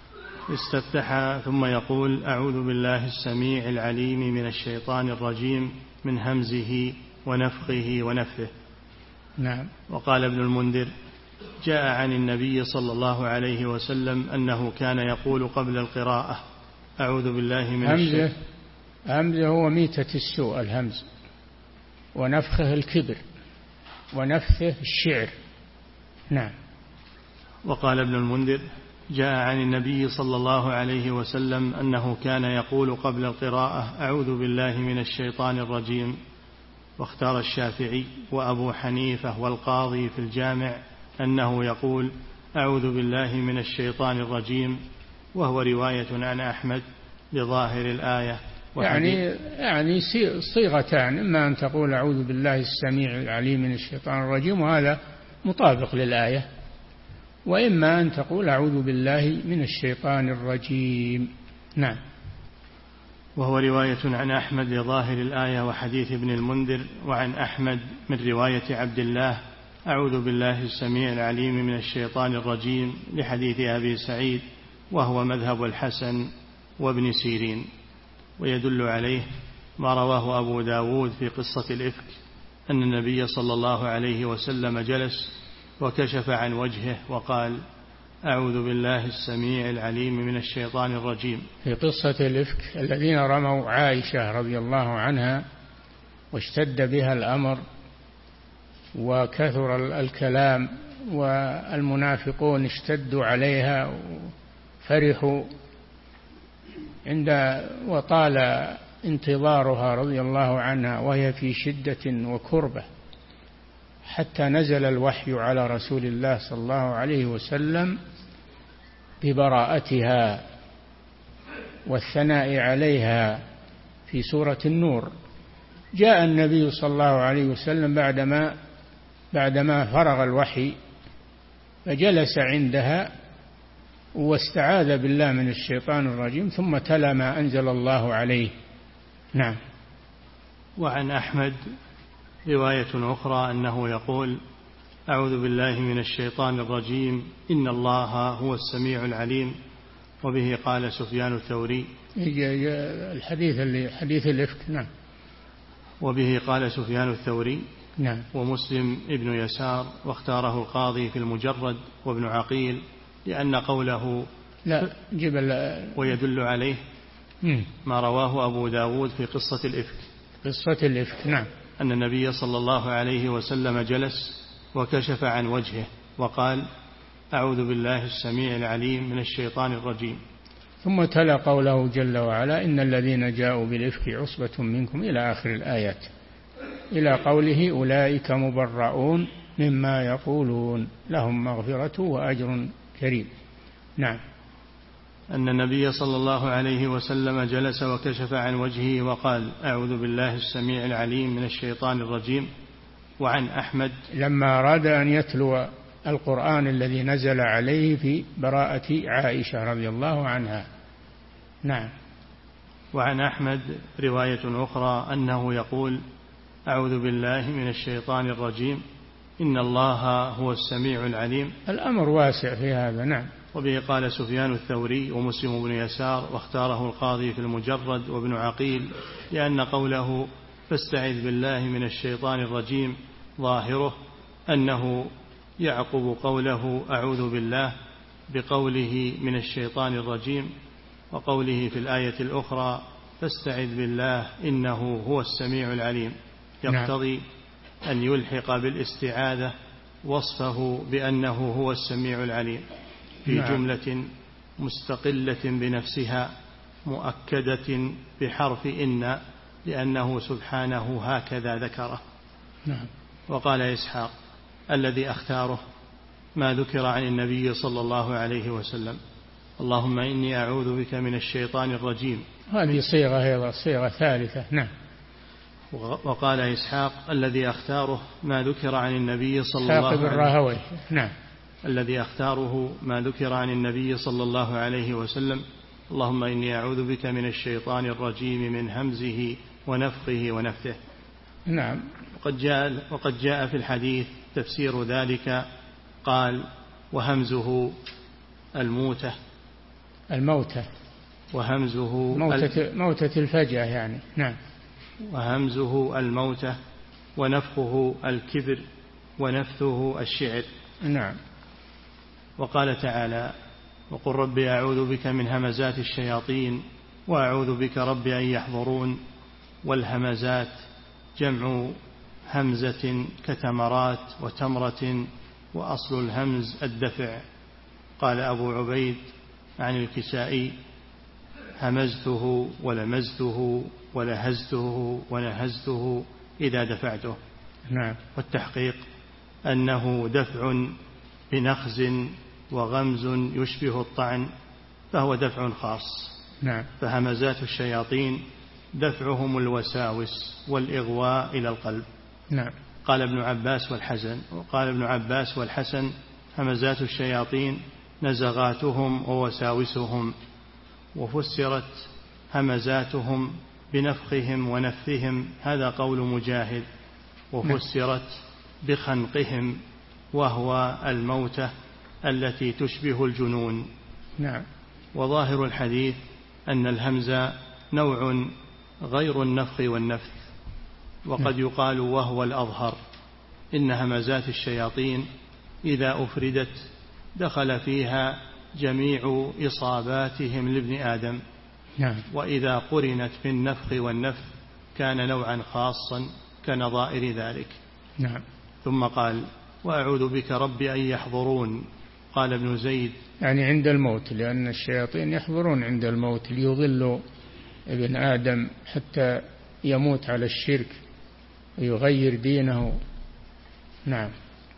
استفتح ثم يقول: أعوذ بالله السميع العليم من الشيطان الرجيم من همزه ونفخه ونفثه. نعم. وقال ابن المنذر: جاء عن النبي صلى الله عليه وسلم أنه كان يقول قبل القراءة: أعوذ بالله من الشيطان. همزه هو ميتة السوء الهمز، ونفخه الكبر، ونفثه الشعر. نعم. وقال ابن المنذر: جاء عن النبي صلى الله عليه وسلم أنه كان يقول قبل القراءة: أعوذ بالله من الشيطان الرجيم. واختار الشافعي وأبو حنيفة والقاضي في الجامع أنه يقول: أعوذ بالله من الشيطان الرجيم، وهو رواية عن أحمد لظاهر الآية. يعني يعني صيغتان: إما أن تقول أعوذ بالله السميع العليم من الشيطان الرجيم، وهذا مطابق للآية، وإما أن تقول أعوذ بالله من الشيطان الرجيم. نعم. وهو رواية عن أحمد لظاهر الآية وحديث ابن المنذر، وعن أحمد من رواية عبد الله أعوذ بالله السميع العليم من الشيطان الرجيم لحديث أبي سعيد، وهو مذهب الحسن وابن سيرين. ويدل عليه ما رواه أبو داود في قصة الإفك أن النبي صلى الله عليه وسلم جلس وكشف عن وجهه وقال أعوذ بالله السميع العليم من الشيطان الرجيم. في قصة الإفك الذين رموا عائشة رضي الله عنها واشتد بها الأمر وكثر الكلام والمنافقون اشتدوا عليها وفرحوا عند وطال انتظارها رضي الله عنها وهي في شدة وكربة، حتى نزل الوحي على رسول الله صلى الله عليه وسلم ببراءتها والثناء عليها في سورة النور. جاء النبي صلى الله عليه وسلم بعدما بعدما فرغ الوحي فجلس عندها واستعاذ بالله من الشيطان الرجيم، ثم تلا ما أنزل الله عليه. نعم. وعن أحمد رواية أخرى أنه يقول أعوذ بالله من الشيطان الرجيم إن الله هو السميع العليم. وبه قال سفيان الثوري الحديث اللي حديث الإفك. نعم. وبه قال سفيان الثوري. نعم. ومسلم ابن يسار، واختاره القاضي في المجرد وابن عقيل لأن قوله لا جبل. ويدل عليه ما رواه أبو داود في قصة الإفك. قصة الإفك. نعم. أن النبي صلى الله عليه وسلم جلس وكشف عن وجهه وقال أعوذ بالله السميع العليم من الشيطان الرجيم. ثم تلا قوله جل وعلا إن الذين جاءوا بالإفك عصبة منكم إلى آخر الآيات، إلى قوله أولئك مبرؤون مما يقولون لهم مغفرة وأجر كريم. نعم. أن النبي صلى الله عليه وسلم جلس وكشف عن وجهه وقال أعوذ بالله السميع العليم من الشيطان الرجيم. وعن أحمد لما أراد أن يتلو القرآن الذي نزل عليه في براءة عائشة رضي الله عنها. نعم. وعن أحمد رواية أخرى أنه يقول أعوذ بالله من الشيطان الرجيم إن الله هو السميع العليم. الأمر واسع في هذا. نعم. وبه قال سفيان الثوري ومسلم بن يسار، واختاره القاضي في المجرد وابن عقيل لأن قوله فاستعذ بالله من الشيطان الرجيم ظاهره أنه يعقب قوله أعوذ بالله بقوله من الشيطان الرجيم، وقوله في الآية الأخرى فاستعذ بالله إنه هو السميع العليم، يقتضي أن يلحق بالاستعاذة وصفه بأنه هو السميع العليم في جملة مستقلة بنفسها مؤكدة بحرف إن لأنه سبحانه هكذا ذكره. نعم. وقال إسحاق الذي أختاره ما ذكر عن النبي صلى الله عليه وسلم اللهم إني أعوذ بك من الشيطان الرجيم. هذه صيغة هي صيغة ثالثة. نعم. وقال إسحاق الذي أختاره ما ذكر عن النبي صلى الله عليه وسلم. نعم. الذي أختاره ما ذكر عن النبي صلى الله عليه وسلم اللهم إني أعوذ بك من الشيطان الرجيم من همزه ونفخه ونفثه. نعم. وقد جاء, وقد جاء في الحديث تفسير ذلك قال وهمزه الموتة الموتة وهمزه موتة, موتة الفجأة يعني. نعم. وهمزه الموتة ونفخه الكبر ونفثه الشعر. نعم. وقال تعالى وقل ربي أعوذ بك من همزات الشياطين وأعوذ بك ربي أن يحضرون. والهمزات جمع همزة كتمرات وتمرة، وأصل الهمز الدفع. قال أبو عبيد عن الكسائي همزته ولمزته ولهزته ونهزته إذا دفعته. نعم. والتحقيق أنه دفع بنخز وغمز يشبه الطعن فهو دفع خاص. نعم. فهمزات الشياطين دفعهم الوساوس والإغواء إلى القلب. نعم. قال ابن عباس والحسن وقال ابن عباس والحسن همزات الشياطين نزغاتهم ووساوسهم. وفسرت همزاتهم بنفخهم ونفثهم، هذا قول مجاهد، وفسرت بخنقهم وهو الموتة التي تشبه الجنون. نعم. وظاهر الحديث أن الهمز نوع غير النفخ والنفث، وقد يقال وهو الأظهر إن همزات الشياطين إذا أفردت دخل فيها جميع إصاباتهم لابن آدم. نعم. وإذا قرنت بالنفخ والنفث كان نوعا خاصا كنظائر ذلك. نعم. ثم قال وأعوذ بك رب أن يحضرون. قال ابن زيد يعني عند الموت، لأن الشياطين يحضرون عند الموت ليضلوا ابن آدم حتى يموت على الشرك ويغير دينه. نعم.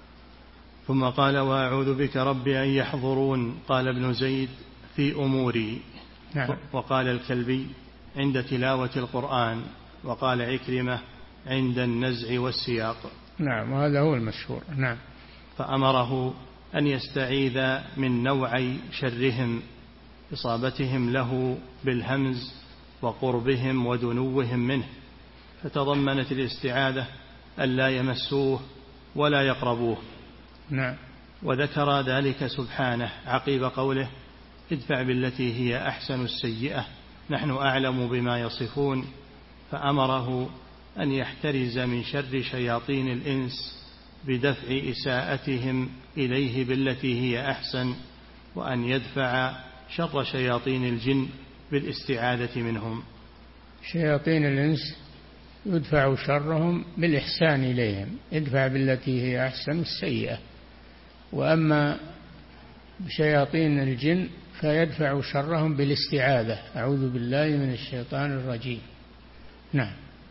ثم قال وأعوذ بك رب أن يحضرون. قال ابن زيد في أموري. نعم. وقال الكلبي عند تلاوة القرآن. وقال عكرمة عند النزع والسياق. نعم، وهذا هو المشهور. نعم. فأمره أن يستعيذ من نوعي شرهم، إصابتهم له بالهمز وقربهم ودنوهم منه، فتضمنت الاستعاذة ألا يمسوه ولا يقربوه. نعم. وذكر ذلك سبحانه عقيب قوله ادفع بالتي هي أحسن السيئة نحن أعلم بما يصفون، فأمره أن يحترز من شر شياطين الإنس بدفع إساءتهم إليه بالتي هي أحسن، وأن يدفع شر شياطين الجن بالاستعاذة منهم. شياطين الإنس يدفع شرهم بالإحسان إليهم، ادفع بالتي هي أحسن السيئة. وأما شياطين الجن فيدفع شرهم بالاستعاذة، أعوذ بالله من الشيطان الرجيم. نعم.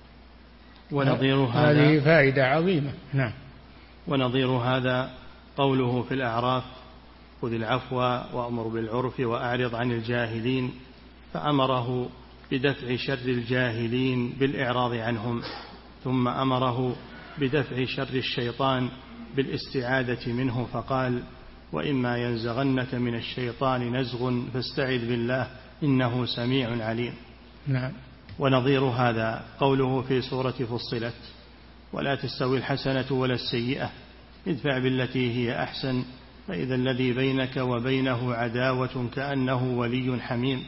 ونظير هذا هذه فائدة عظيمة. نعم. ونظير هذا قوله في الأعراف خذ العفو وأمر بالعرف وأعرض عن الجاهلين، فأمره بدفع شر الجاهلين بالإعراض عنهم، ثم أمره بدفع شر الشيطان بالاستعاذة منه، فقال وإما ينزغنك من الشيطان نزغ فاستعذ بالله إنه سميع عليم. نعم. ونظير هذا قوله في سورة فصلت ولا تستوي الحسنة ولا السيئة ادفع بالتي هي أحسن فإذا الذي بينك وبينه عداوة كأنه ولي حميم،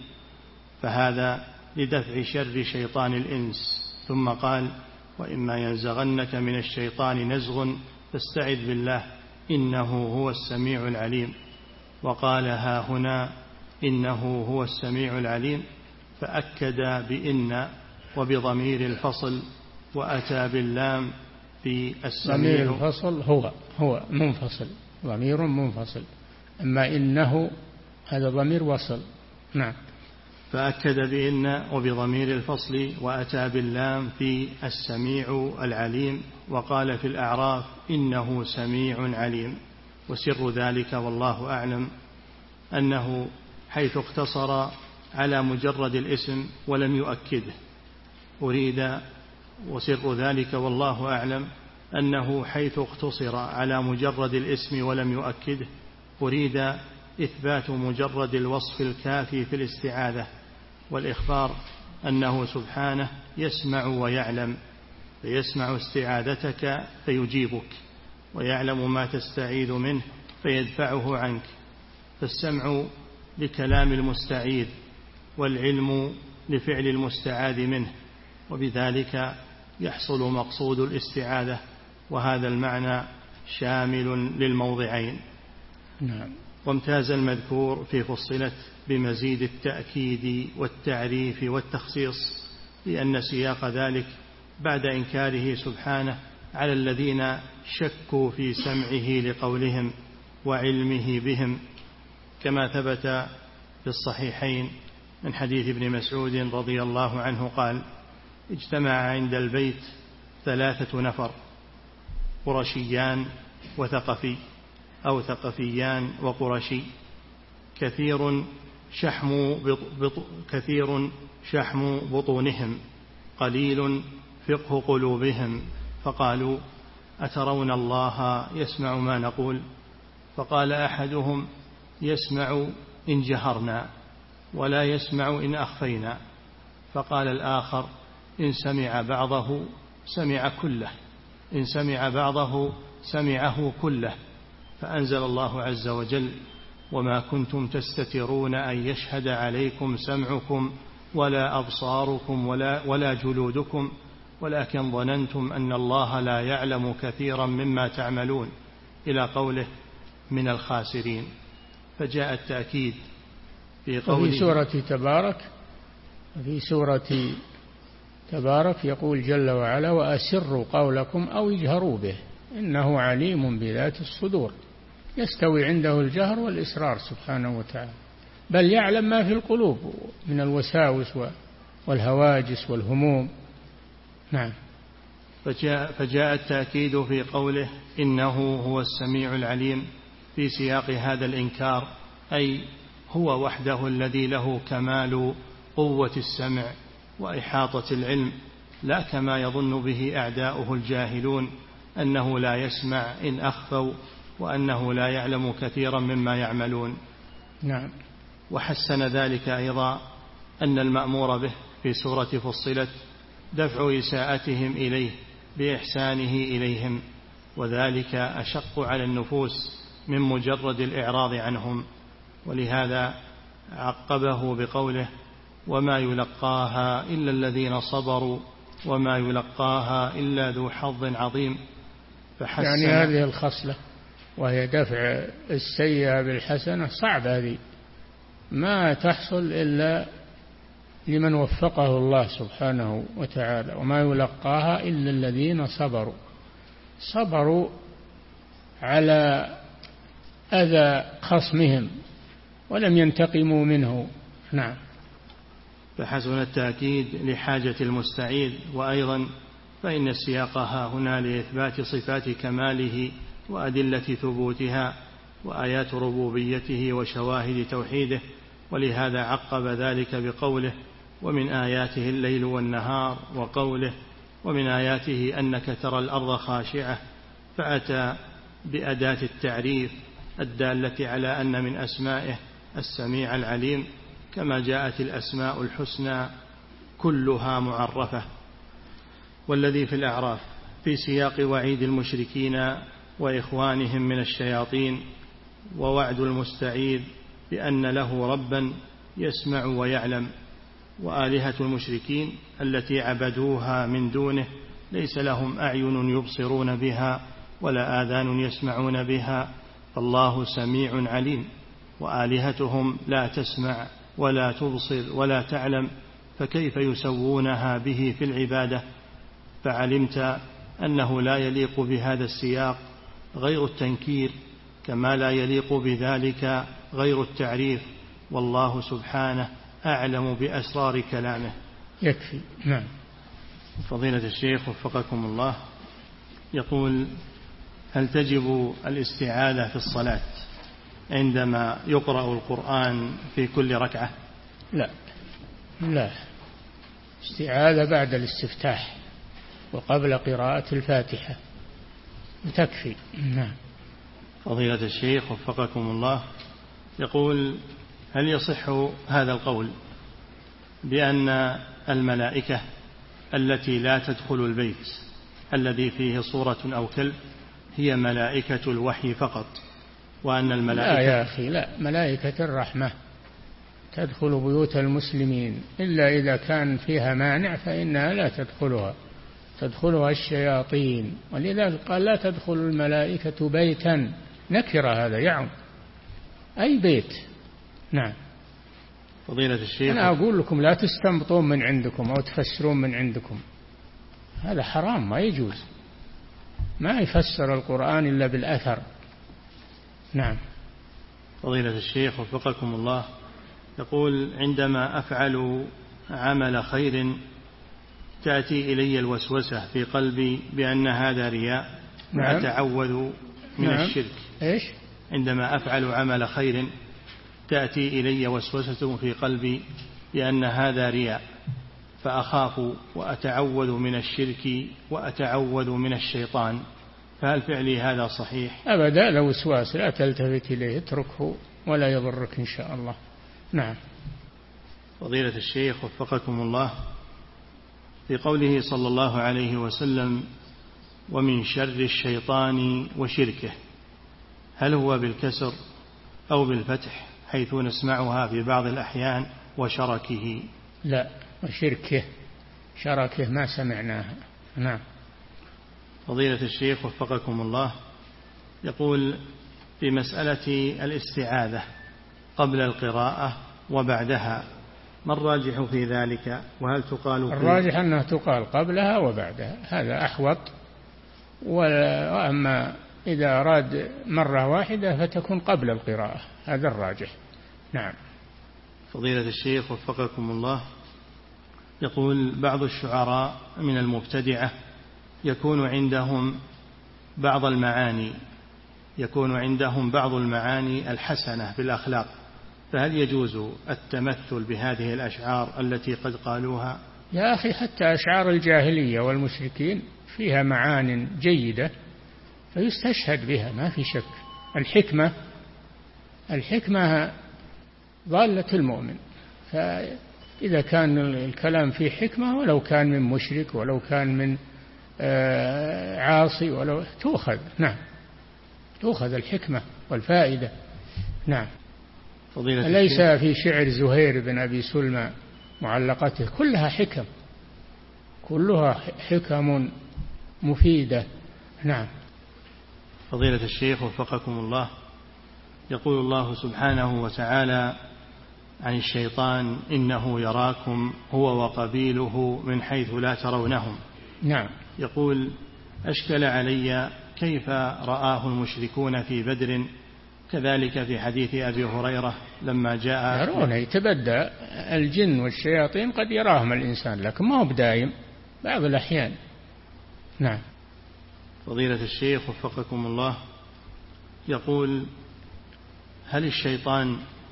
فهذا لدفع شر شيطان الإنس. ثم قال وإما ينزغنك من الشيطان نزغ فاستعذ بالله إنه هو السميع العليم. وقال ها هنا إنه هو السميع العليم، فأكد بإن وبضمير الفصل، وأتى باللام في السميع. ضمير الفصل هو هو منفصل، ضمير منفصل، أما إنه هذا ضمير وصل. نعم. فأكد بإن وبضمير الفصل، وأتى باللام في السميع العليم. وقال في الأعراف إنه سميع عليم. وسر ذلك والله أعلم أنه حيث اقتصر على مجرد الاسم ولم يؤكده أريد وسر ذلك والله أعلم أنه حيث اقتصر على مجرد الاسم ولم يؤكده أريد إثبات مجرد الوصف الكافي في الاستعاذة والإخبار أنه سبحانه يسمع ويعلم، فيسمع استعاذتك فيجيبك، ويعلم ما تستعيذ منه فيدفعه عنك. فالسمع لكلام المستعيذ والعلم لفعل المستعاذ منه، وبذلك يحصل مقصود الاستعاذة، وهذا المعنى شامل للموضعين. نعم. وامتاز المذكور في فصلت بمزيد التأكيد والتعريف والتخصيص، لأن سياق ذلك بعد إنكاره سبحانه على الذين شكوا في سمعه لقولهم وعلمه بهم، كما ثبت في الصحيحين من حديث ابن مسعود رضي الله عنه قال اجتمع عند البيت ثلاثة نفر قرشيان وثقفي أو ثقفيان وقرشي كثير شحم, بط كثير شحم بطونهم قليل فقه قلوبهم، فقالوا أترون الله يسمع ما نقول؟ فقال أحدهم يسمع إن جهرنا ولا يسمع إن أخفينا. فقال الآخر إن سمع بعضه سمع كله، إن سمع بعضه سمعه كله. فأنزل الله عز وجل وما كنتم تستترون أن يشهد عليكم سمعكم ولا أبصاركم ولا, ولا جلودكم ولكن ظننتم أن الله لا يعلم كثيرا مما تعملون إلى قوله من الخاسرين. فجاء التأكيد في قوله في سورة تبارك في سورة تبارك يقول جل وعلا وأسروا قولكم أو اجهروا به إنه عليم بذات الصدور. يستوي عنده الجهر والإسرار سبحانه وتعالى، بل يعلم ما في القلوب من الوساوس والهواجس والهموم. نعم. فجاء, فجاء التأكيد في قوله إنه هو السميع العليم في سياق هذا الإنكار، أي هو وحده الذي له كمال قوة السمع وإحاطة العلم، لا كما يظن به أعداؤه الجاهلون أنه لا يسمع إن أخفوا وأنه لا يعلم كثيرا مما يعملون. نعم. وحسن ذلك أيضا أن المأمور به في سورة فصلت دفع إساءتهم إليه بإحسانه إليهم، وذلك أشق على النفوس من مجرد الإعراض عنهم، ولهذا عقبه بقوله وما يلقاها إلا الذين صبروا وما يلقاها إلا ذو حظ عظيم. فحسن يعني هذه الخصلة وهي دفع السيئة بالحسنة صعب، هذه ما تحصل إلا لمن وفقه الله سبحانه وتعالى. وما يلقاها إلا الذين صبروا صبروا على أذى خصمهم ولم ينتقموا منه. نعم. فحسن التأكيد لحاجة المستعيذ. وأيضا فإن السياق ها هنا لإثبات صفات كماله وأدلة ثبوتها وآيات ربوبيته وشواهد توحيده، ولهذا عقب ذلك بقوله ومن آياته الليل والنهار، وقوله ومن آياته أنك ترى الأرض خاشعة، فأتى بأداة التعريف الدالة على أن من أسمائه السميع العليم، كما جاءت الأسماء الحسنى كلها معرفة. والذي في الأعراف في سياق وعيد المشركين وإخوانهم من الشياطين، ووعد المستعيذ بأن له ربا يسمع ويعلم. وآلهة المشركين التي عبدوها من دونه ليس لهم أعين يبصرون بها ولا آذان يسمعون بها، فالله سميع عليم، وآلهتهم لا تسمع ولا تبصر ولا تعلم، فكيف يسوونها به في العبادة؟ فعلمت أنه لا يليق بهذا السياق غير التنكير، كما لا يليق بذلك غير التعريف، والله سبحانه أعلم بأسرار كلامه. يكفي. نعم. فضيلة الشيخ وفقكم الله يقول هل تجب الاستعاذة في الصلاة عندما يقرأ القرآن في كل ركعة؟ لا لا، استعاذة بعد الاستفتاح وقبل قراءة الفاتحة تكفي. نعم. فضيلة الشيخ وفقكم الله يقول هل يصح هذا القول بأن الملائكة التي لا تدخل البيت الذي فيه صورة أو كلب هي ملائكة الوحي فقط، وأن الملائكة لا يا أخي، لا، ملائكة الرحمة تدخل بيوت المسلمين إلا إذا كان فيها مانع فإنها لا تدخلها، تدخلها الشياطين، ولذلك قال لا تدخل الملائكة بيتا، نكرة هذا يعم أي بيت. نعم. فضيلة الشيخ أنا أقول لكم لا تستنبطون من عندكم أو تفسرون من عندكم، هذا حرام ما يجوز، ما يفسر القرآن إلا بالأثر. نعم. فضيلة الشيخ وفقكم الله يقول عندما أفعل عمل خير تأتي إلي الوسوسة في قلبي بأن هذا رياء، نعم. أتعوذ من نعم. الشرك. إيش؟ عندما أفعل عمل خير تأتي إلي وسوسة في قلبي بأن هذا رياء، فأخاف وأتعوذ من الشرك وأتعوذ من الشيطان، فهل فعلي هذا صحيح؟ أبدا، لو وسواس لا تلتفت إليه، اتركه ولا يضرك إن شاء الله. نعم. فضيلة الشيخ وفقكم الله، في قوله صلى الله عليه وسلم ومن شر الشيطان وشركه، هل هو بالكسر أو بالفتح حيث نسمعها في بعض الأحيان وشركه؟ لا، وشركه، شركه ما سمعناها. نعم. فضيلة الشيخ وفقكم الله، يقول في مسألة الاستعاذة قبل القراءة وبعدها، ما الراجح في ذلك؟ وهل تقال في الراجح أنها تقال قبلها وبعدها، هذا أحوط. وأما إذا أراد مرة واحدة فتكون قبل القراءة، هذا الراجح. نعم. فضيلة الشيخ وفقكم الله، يقول بعض الشعراء من المبتدعة يكون عندهم بعض المعاني يكون عندهم بعض المعاني الحسنة في الأخلاق، فهل يجوز التمثل بهذه الأشعار التي قد قالوها؟ يا أخي، حتى أشعار الجاهلية والمشركين فيها معان جيدة فيستشهد بها، ما في شك. الحكمة الحكمة ضالة المؤمن، فإذا كان الكلام فيه حكمة ولو كان من مشرك ولو كان من عاصي ولو تؤخذ. نعم، تؤخذ الحكمة والفائدة. نعم. ليس في شعر زهير بن أبي سلمى معلقته كلها حكم، كلها حكم مفيدة. نعم. فضيلة الشيخ وفقكم الله، يقول الله سبحانه وتعالى عن الشيطان إنه يراكم هو وقبيله من حيث لا ترونهم. نعم. يقول أشكل علي كيف رآه المشركون في بدر كذلك في حديث أبي هريرة لما جاء يرون، يتبدى الجن والشياطين، قد يراهم الإنسان لكن ما هو بدائم، بعض الأحيان. نعم. فضيلة الشيخ وفقكم الله، يقول هل الشيطان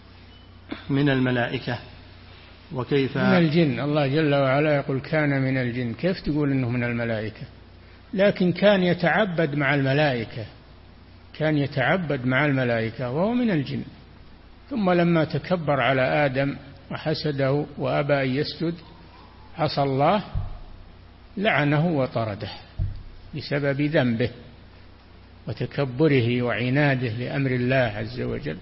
من الملائكة وكيف؟ من الجن. الله جل وعلا يقول كان من الجن، كيف تقول إنه من الملائكة؟ لكن كان يتعبد مع الملائكة، كان يتعبد مع الملائكة وهو من الجن. ثم لما تكبر على آدم وحسده وأبى أن يسجد عصى الله، لعنه وطرده بسبب ذنبه وتكبره وعناده لأمر الله عز وجل.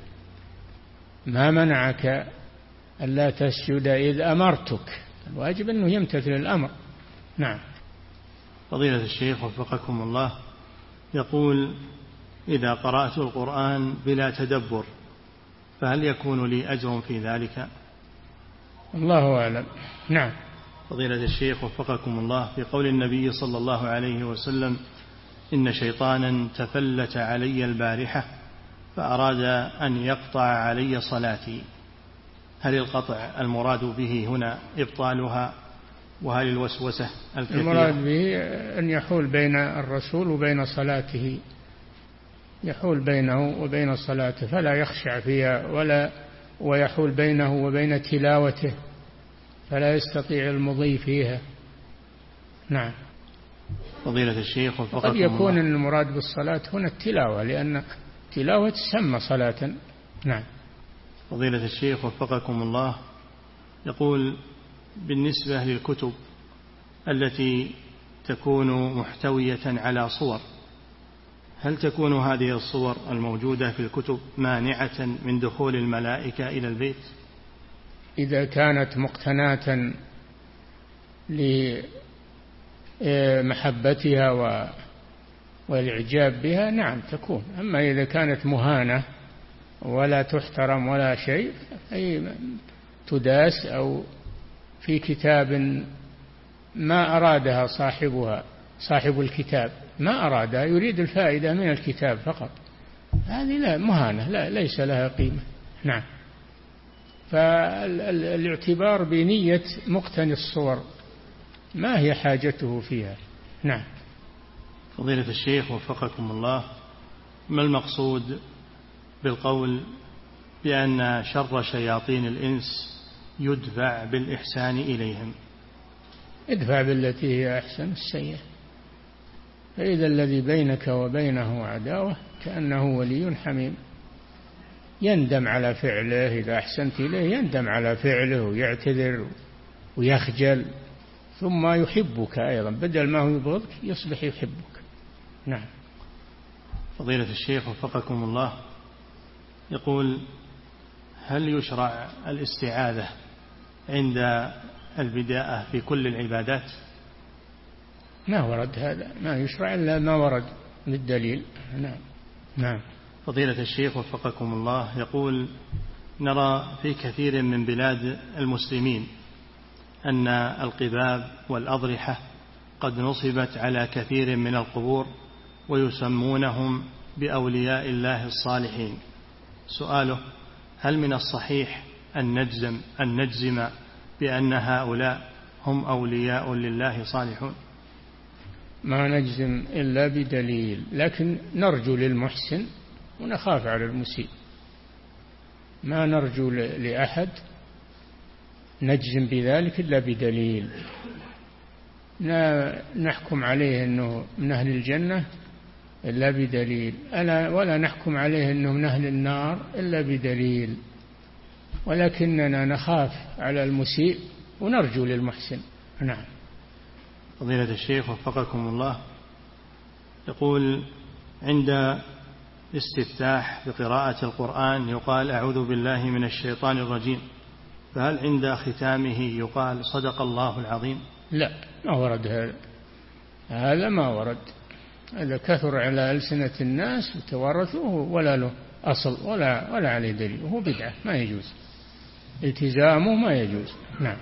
ما منعك ألا تسجد إذ أمرتك، الواجب أنه يمتثل الأمر. نعم. فضيلة الشيخ وفقكم الله، يقول إذا قرأت القرآن بلا تدبر فهل يكون لي أجر في ذلك؟ الله أعلم. نعم. فضيلة الشيخ وفقكم الله، في قول النبي صلى الله عليه وسلم إن شيطانا تفلت علي البارحة فأراد أن يقطع علي صلاتي، هل القطع المراد به هنا إبطالها؟ وهل الوسوسة الكثيرة؟ المراد به أن يحول بين الرسول وبين صلاته، يحول بينه وبين صلاته فلا يخشع فيها، ولا ويحول بينه وبين تلاوته فلا يستطيع المضي فيها. نعم. فضيلة الشيخ وفقكم قد يكون المراد بالصلاة هنا التلاوة، لأن التلاوة تسمى صلاة. نعم. فضيلة الشيخ وفقكم الله، يقول بالنسبة للكتب التي تكون محتوية على صور، هل تكون هذه الصور الموجودة في الكتب مانعة من دخول الملائكة إلى البيت؟ إذا كانت مقتناة لمحبتها والإعجاب بها نعم تكون. أما إذا كانت مهانة ولا تحترم ولا شيء أي تداس، أو في كتاب ما أرادها صاحبها، صاحب الكتاب ما أرادها، يريد الفائدة من الكتاب فقط، هذه لا مهانة، لا ليس لها قيمة. نعم. فالاعتبار بنية مقتني الصور ما هي حاجته فيها. نعم. فضيلة الشيخ وفقكم الله، ما المقصود بالقول بأن شر شياطين الإنس يدفع بالإحسان إليهم؟ ادفع بالتي هي أحسن السيئة، فإذا الذي بينك وبينه عداوة كأنه ولي حميم. يندم على فعله، إذا أحسنت إليه يندم على فعله ويعتذر ويخجل، ثم يحبك أيضا، بدل ما هو يبغضك يصبح يحبك. نعم. فضيلة الشيخ وفقكم الله، يقول: هل يشرع الاستعاذة عند البداءة في كل العبادات؟ ما ورد هذا، ما يشرع إلا ما ورد بالدليل. نعم. نعم. فضيلة الشيخ وفقكم الله، يقول: نرى في كثير من بلاد المسلمين أن القباب والأضرحة قد نصبت على كثير من القبور ويسمونهم بأولياء الله الصالحين. سؤاله: هل من الصحيح أن نجزم, أن نجزم بأن هؤلاء هم أولياء لله صالحون؟ ما نجزم إلا بدليل، لكن نرجو للمحسن ونخاف على المسيء. ما نرجو لأحد نجزم بذلك إلا بدليل. لا نحكم عليه أنه من أهل الجنة إلا بدليل، ولا نحكم عليه أنه من أهل النار إلا بدليل، ولكننا نخاف على المسيء ونرجو للمحسن. نعم. فضيلة الشيخ وفقكم الله، يقول: عند استفتاح بقراءة القرآن يقال: أعوذ بالله من الشيطان الرجيم، فهل عند ختامه يقال: صدق الله العظيم؟ لا، ما ورد هذا، هذا ما ورد، هذا كثر على ألسنة الناس وتوارثوه ولا له أصل ولا ولا عليه دليل، وهو بدعة ما يجوز التزامه، ما يجوز. نعم.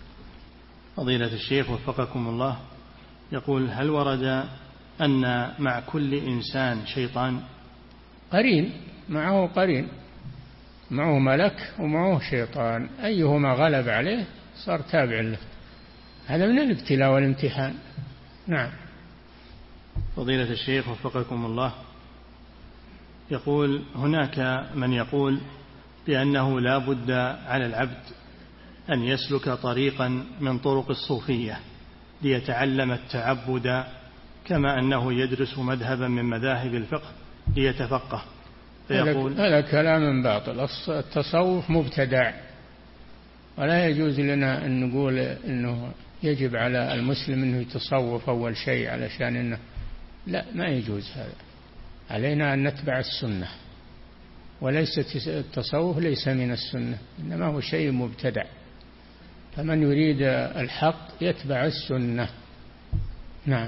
فضيلة الشيخ وفقكم الله، يقول: هل ورد أن مع كل إنسان شيطان؟ قرين، معه قرين، معه ملك ومعه شيطان، أيهما غلب عليه صار تابع له، هذا من الابتلاء والامتحان. نعم. فضيلة الشيخ وفقكم الله، يقول: هناك من يقول بأنه لا بد على العبد أن يسلك طريقا من طرق الصوفية ليتعلم التعبد، كما أنه يدرس مذهبا من مذاهب الفقه ليتفقه، فيقول: هذا كلام باطل، التصوف مبتدع، ولا يجوز لنا أن نقول أنه يجب على المسلم أنه يتصوف أول شيء علشان أنه، لا، ما يجوز هذا، علينا أن نتبع السنة، وليس التصوف ليس من السنة، إنما هو شيء مبتدع، فمن يريد الحق يتبع السنة. نعم.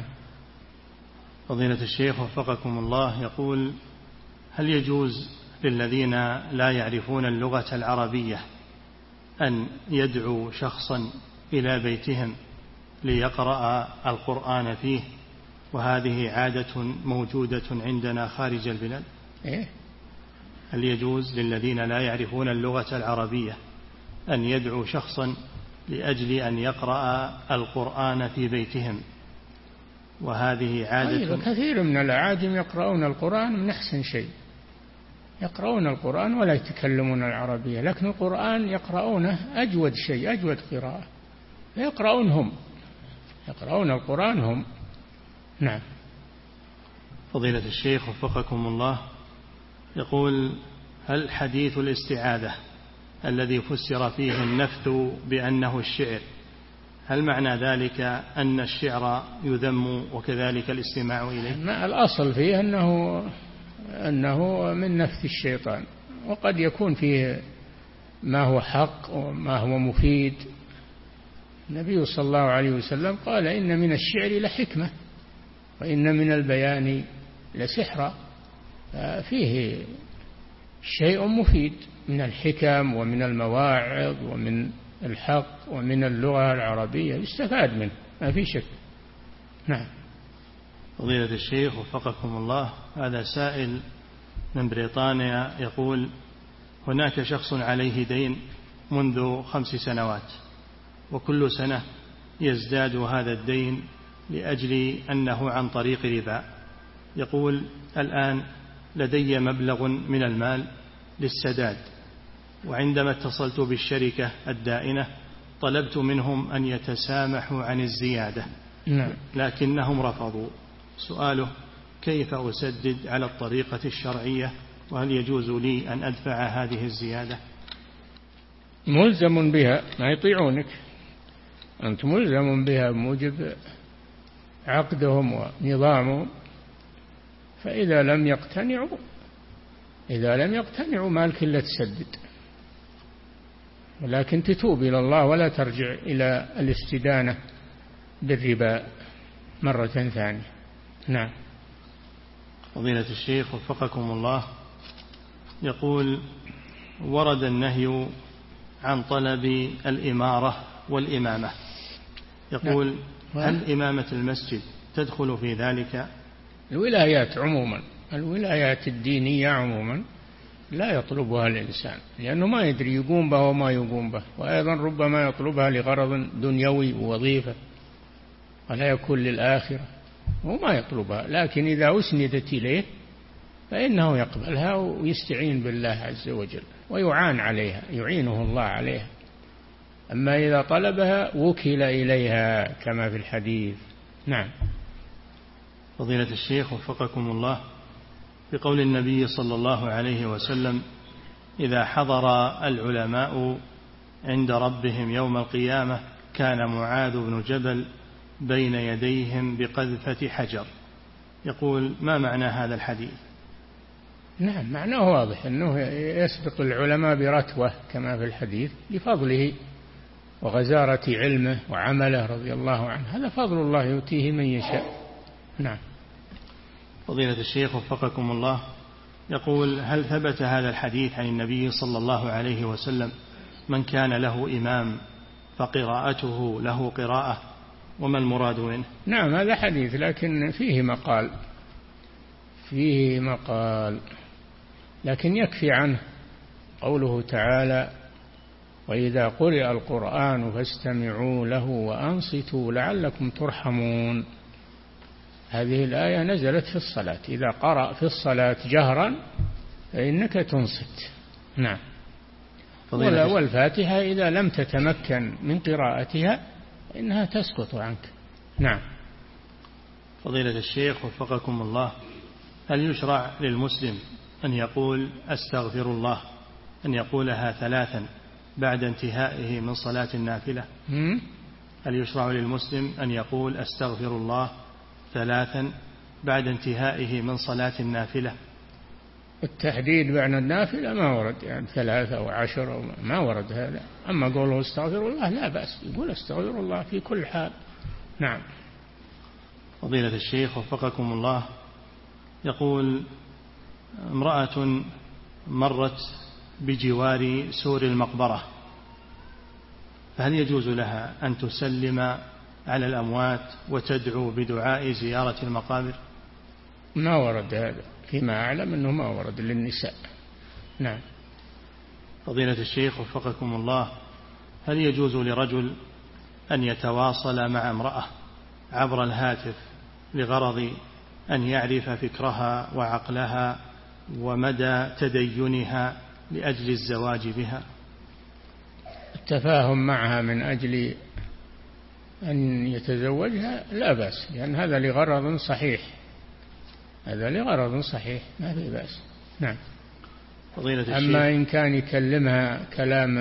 فضيلة الشيخ وفقكم الله، يقول: هل يجوز للذين لا يعرفون اللغة العربية أن يدعوا شخصا إلى بيتهم ليقرأ القرآن فيه، وهذه عادة موجودة عندنا خارج البلاد؟ إيه؟ هل يجوز للذين لا يعرفون اللغة العربية أن يدعوا شخصا لأجل أن يقرأ القرآن في بيتهم، وهذه عادة؟ أيوة، كثير من الأعاجم يقرؤون القرآن من أحسن شيء، يقرؤون القرآن ولا يتكلمون العربية، لكن القرآن يقرؤونه أجود شيء، أجود قراءة، يقرؤون هم، يقرؤون القرآن هم. نعم. فضيلة الشيخ وفقكم الله، يقول: هل حديث الاستعاذة الذي فسر فيه النفث بأنه الشعر، هل معنى ذلك أن الشعر يذم وكذلك الاستماع إليه؟ ما الأصل فيه أنه أنه من نفث الشيطان، وقد يكون فيه ما هو حق وما هو مفيد. النبي صلى الله عليه وسلم قال: إن من الشعر لحكمة وإن من البيان لسحرا، فيه شيء مفيد من الحكم ومن المواعظ ومن الحق ومن اللغة العربية، يستفاد منه ما في شك. نعم. فضيلة الشيخ وفقكم الله، هذا سائل من بريطانيا يقول: هناك شخص عليه دين منذ خمس سنوات، وكل سنة يزداد هذا الدين لأجل أنه عن طريق ربا. يقول: الآن لدي مبلغ من المال للسداد، وعندما اتصلت بالشركة الدائنة طلبت منهم أن يتسامحوا عن الزيادة، نعم. لكنهم رفضوا. سؤاله: كيف أسدد على الطريقة الشرعية وهل يجوز لي أن أدفع هذه الزيادة؟ ملزم بها، ما يطيعونك، أنت ملزم بها بموجب عقدهم ونظامهم، فإذا لم يقتنعوا إذا لم يقتنعوا مالك إلا تسدد، ولكن تتوب إلى الله ولا ترجع إلى الاستدانة بالربا مرة ثانية. نعم. فضيلة الشيخ وفقكم الله، يقول: ورد النهي عن طلب الإمارة والإمامة، يقول: هل إمامة المسجد تدخل في ذلك؟ الولايات عموما، الولايات الدينية عموما لا يطلبها الإنسان، لأنه ما يدري يقوم به وما يقوم به، وأيضا ربما يطلبها لغرض دنيوي ووظيفة ولا يكون للآخرة وما يطلبها، لكن إذا أسندت إليه فإنه يقبلها ويستعين بالله عز وجل ويعان عليها، يعينه الله عليها. أما إذا طلبها وكل إليها كما في الحديث. نعم. فضيلة الشيخ وفقكم الله، بقول النبي صلى الله عليه وسلم: إذا حضر العلماء عند ربهم يوم القيامة كان معاذ بن جبل بين يديهم بقذفة حجر، يقول: ما معنى هذا الحديث؟ نعم، معناه واضح، أنه يسبق العلماء برتوة كما في الحديث لفضله وغزارة علمه وعمله رضي الله عنه، هذا فضل الله يؤتيه من يشاء. نعم. فضيلة الشيخ وفقكم الله، يقول: هل ثبت هذا الحديث عن النبي صلى الله عليه وسلم من كان له إمام فقراءته له قراءة، وما المراد منه؟ نعم، هذا حديث لكن فيه مقال فيه مقال لكن يكفي عنه قوله تعالى: وإذا قرئ القرآن فاستمعوا له وأنصتوا لعلكم ترحمون. هذه الآية نزلت في الصلاة، إذا قرأ في الصلاة جهرا فإنك تنصت. نعم. والفاتحة إذا لم تتمكن من قراءتها إنها تسقط عنك. نعم. فضيلة الشيخ وفقكم الله، هل يشرع للمسلم أن يقول أستغفر الله، أن يقولها ثلاثا بعد انتهائه من صلاة النافلة؟ هل يشرع للمسلم أن يقول أستغفر الله ثلاثا بعد انتهائه من صلاة النافلة؟ التحديد بعد النافلة ما ورد، يعني ثلاثة أو عشر ما ورد هذا. أما قوله استغفر الله لا بأس، يقول استغفر الله في كل حال. نعم. فضيلة الشيخ وفقكم الله، يقول: امرأة مرت بجوار سور المقبرة، فهل يجوز لها أن تسلم على الأموات وتدعو بدعاء زيارة المقابر؟ ما ورد هذا، فيما أعلم أنه ما ورد للنساء. نعم. فضيلة الشيخ وفقكم الله، هل يجوز لرجل أن يتواصل مع امرأة عبر الهاتف لغرض أن يعرف فكرها وعقلها ومدى تدينها لأجل الزواج بها؟ التفاهم معها من أجل أن يتزوجها لا بأس، لأن هذا لغرض صحيح، هذا لغرض صحيح ما في بأس. نعم. أما إن كان يكلمها كلام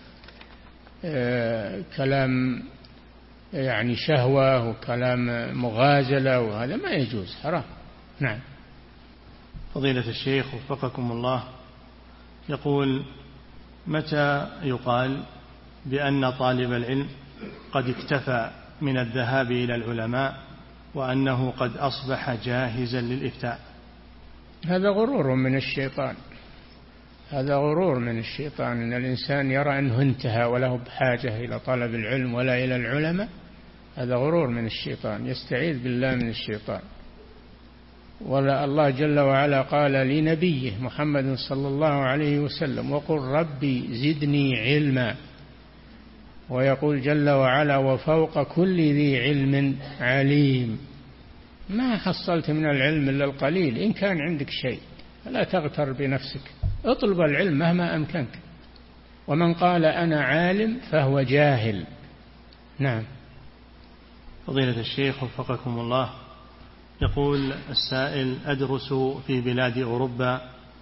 آه كلام يعني شهوة وكلام مغازلة وهذا ما يجوز، حرام. نعم. فضيلة الشيخ وفقكم الله، يقول: متى يقال بأن طالب العلم قد اكتفى من الذهاب إلى العلماء وأنه قد أصبح جاهزا للإفتاء؟ هذا غرور من الشيطان، هذا غرور من الشيطان، أن الإنسان يرى أنه انتهى وله بحاجة إلى طلب العلم ولا إلى العلماء، هذا غرور من الشيطان، يستعيذ بالله من الشيطان. ولا الله جل وعلا قال لنبيه محمد صلى الله عليه وسلم: وقل ربي زدني علما. ويقول جل وعلا: وفوق كل ذي علم عليم. ما حصلت من العلم إلا القليل، إن كان عندك شيء فلا تغتر بنفسك، اطلب العلم مهما أمكنك. ومن قال أنا عالم فهو جاهل. نعم. فضيلة الشيخ وفقكم الله، يقول السائل: أدرس في بلاد أوروبا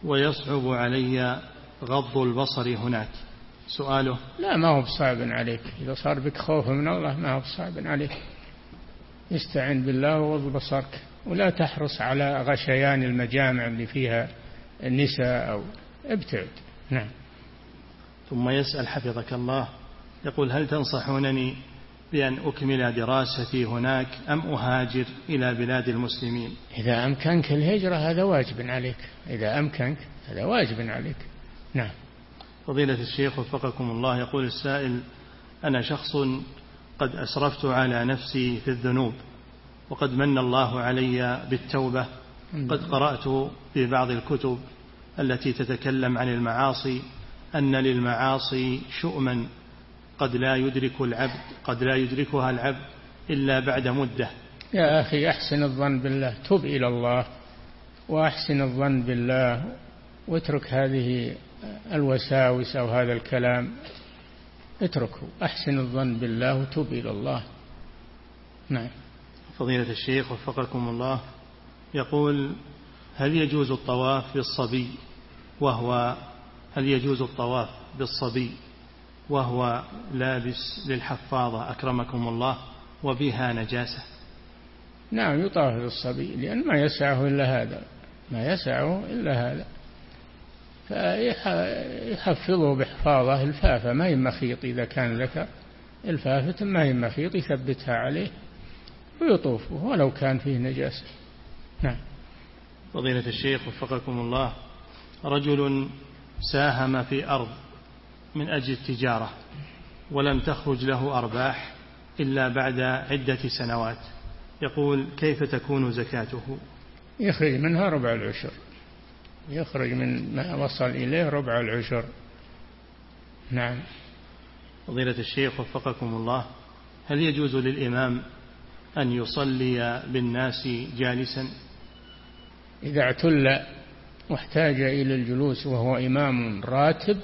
ويصعب علي غض البصر هناك. سؤاله: لا، ما هو بصعب عليك، إذا صار بك خوف من الله ما هو بصعب عليك، استعن بالله وغض بصرك، ولا تحرص على غشيان المجامع اللي فيها النساء أو ابتعد. نعم. ثم يسأل حفظك الله، يقول: هل تنصحونني بأن أكمل دراستي هناك أم أهاجر إلى بلاد المسلمين؟ إذا أمكنك الهجرة هذا واجب عليك، إذا أمكنك هذا واجب عليك. نعم. فضيلة الشيخ وفقكم الله، يقول السائل: أنا شخص قد أسرفت على نفسي في الذنوب، وقد من الله علي بالتوبة. قد قرأت في بعض الكتب التي تتكلم عن المعاصي أن للمعاصي شؤما قد لا يدرك العبد قد لا يدركها العبد إلا بعد مدة. يا أخي، أحسن الظن بالله، تب إلى الله وأحسن الظن بالله، واترك هذه الوساوس أو هذا الكلام، اتركه، أحسن الظن بالله وتب إلى الله. نعم. فضيلة الشيخ وفقكم الله، يقول: هل يجوز الطواف بالصبي وهو هل يجوز الطواف بالصبي وهو لابس للحفاظة أكرمكم الله وبها نجاسة؟ نعم، يطاف بالصبي، لأن ما يسعه إلا هذا، ما يسعه إلا هذا، فيحفظه بحفاظة الفافة، ما هي مخيط، إذا كان لك الفافة ما هي مخيط يثبتها عليه ويطوفه ولو كان فيه نجاسة. نعم. فضيلة الشيخ وفقكم الله، رجل ساهم في أرض من أجل التجارة ولم تخرج له أرباح إلا بعد عدة سنوات، يقول: كيف تكون زكاته؟ يخرج منها ربع العشر، يخرج من ما وصل إليه ربع العشر. نعم. فضيلة الشيخ وفقكم الله، هل يجوز للإمام أن يصلي بالناس جالسا؟ إذا اعتل واحتاج إلى الجلوس وهو إمام راتب،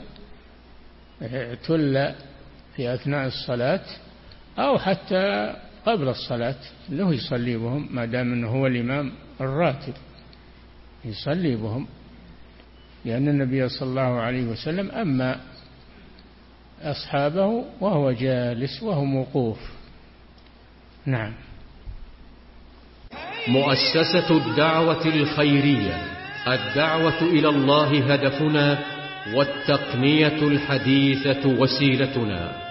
اعتل في أثناء الصلاة أو حتى قبل الصلاة له يصلي بهم، ما دام أنه هو الإمام الراتب يصلي بهم، لأن النبي صلى الله عليه وسلم أما أصحابه وهو جالس وهم وقوف. نعم. مؤسسة الدعوة الخيرية، الدعوة إلى الله هدفنا، والتقنية الحديثة وسيلتنا.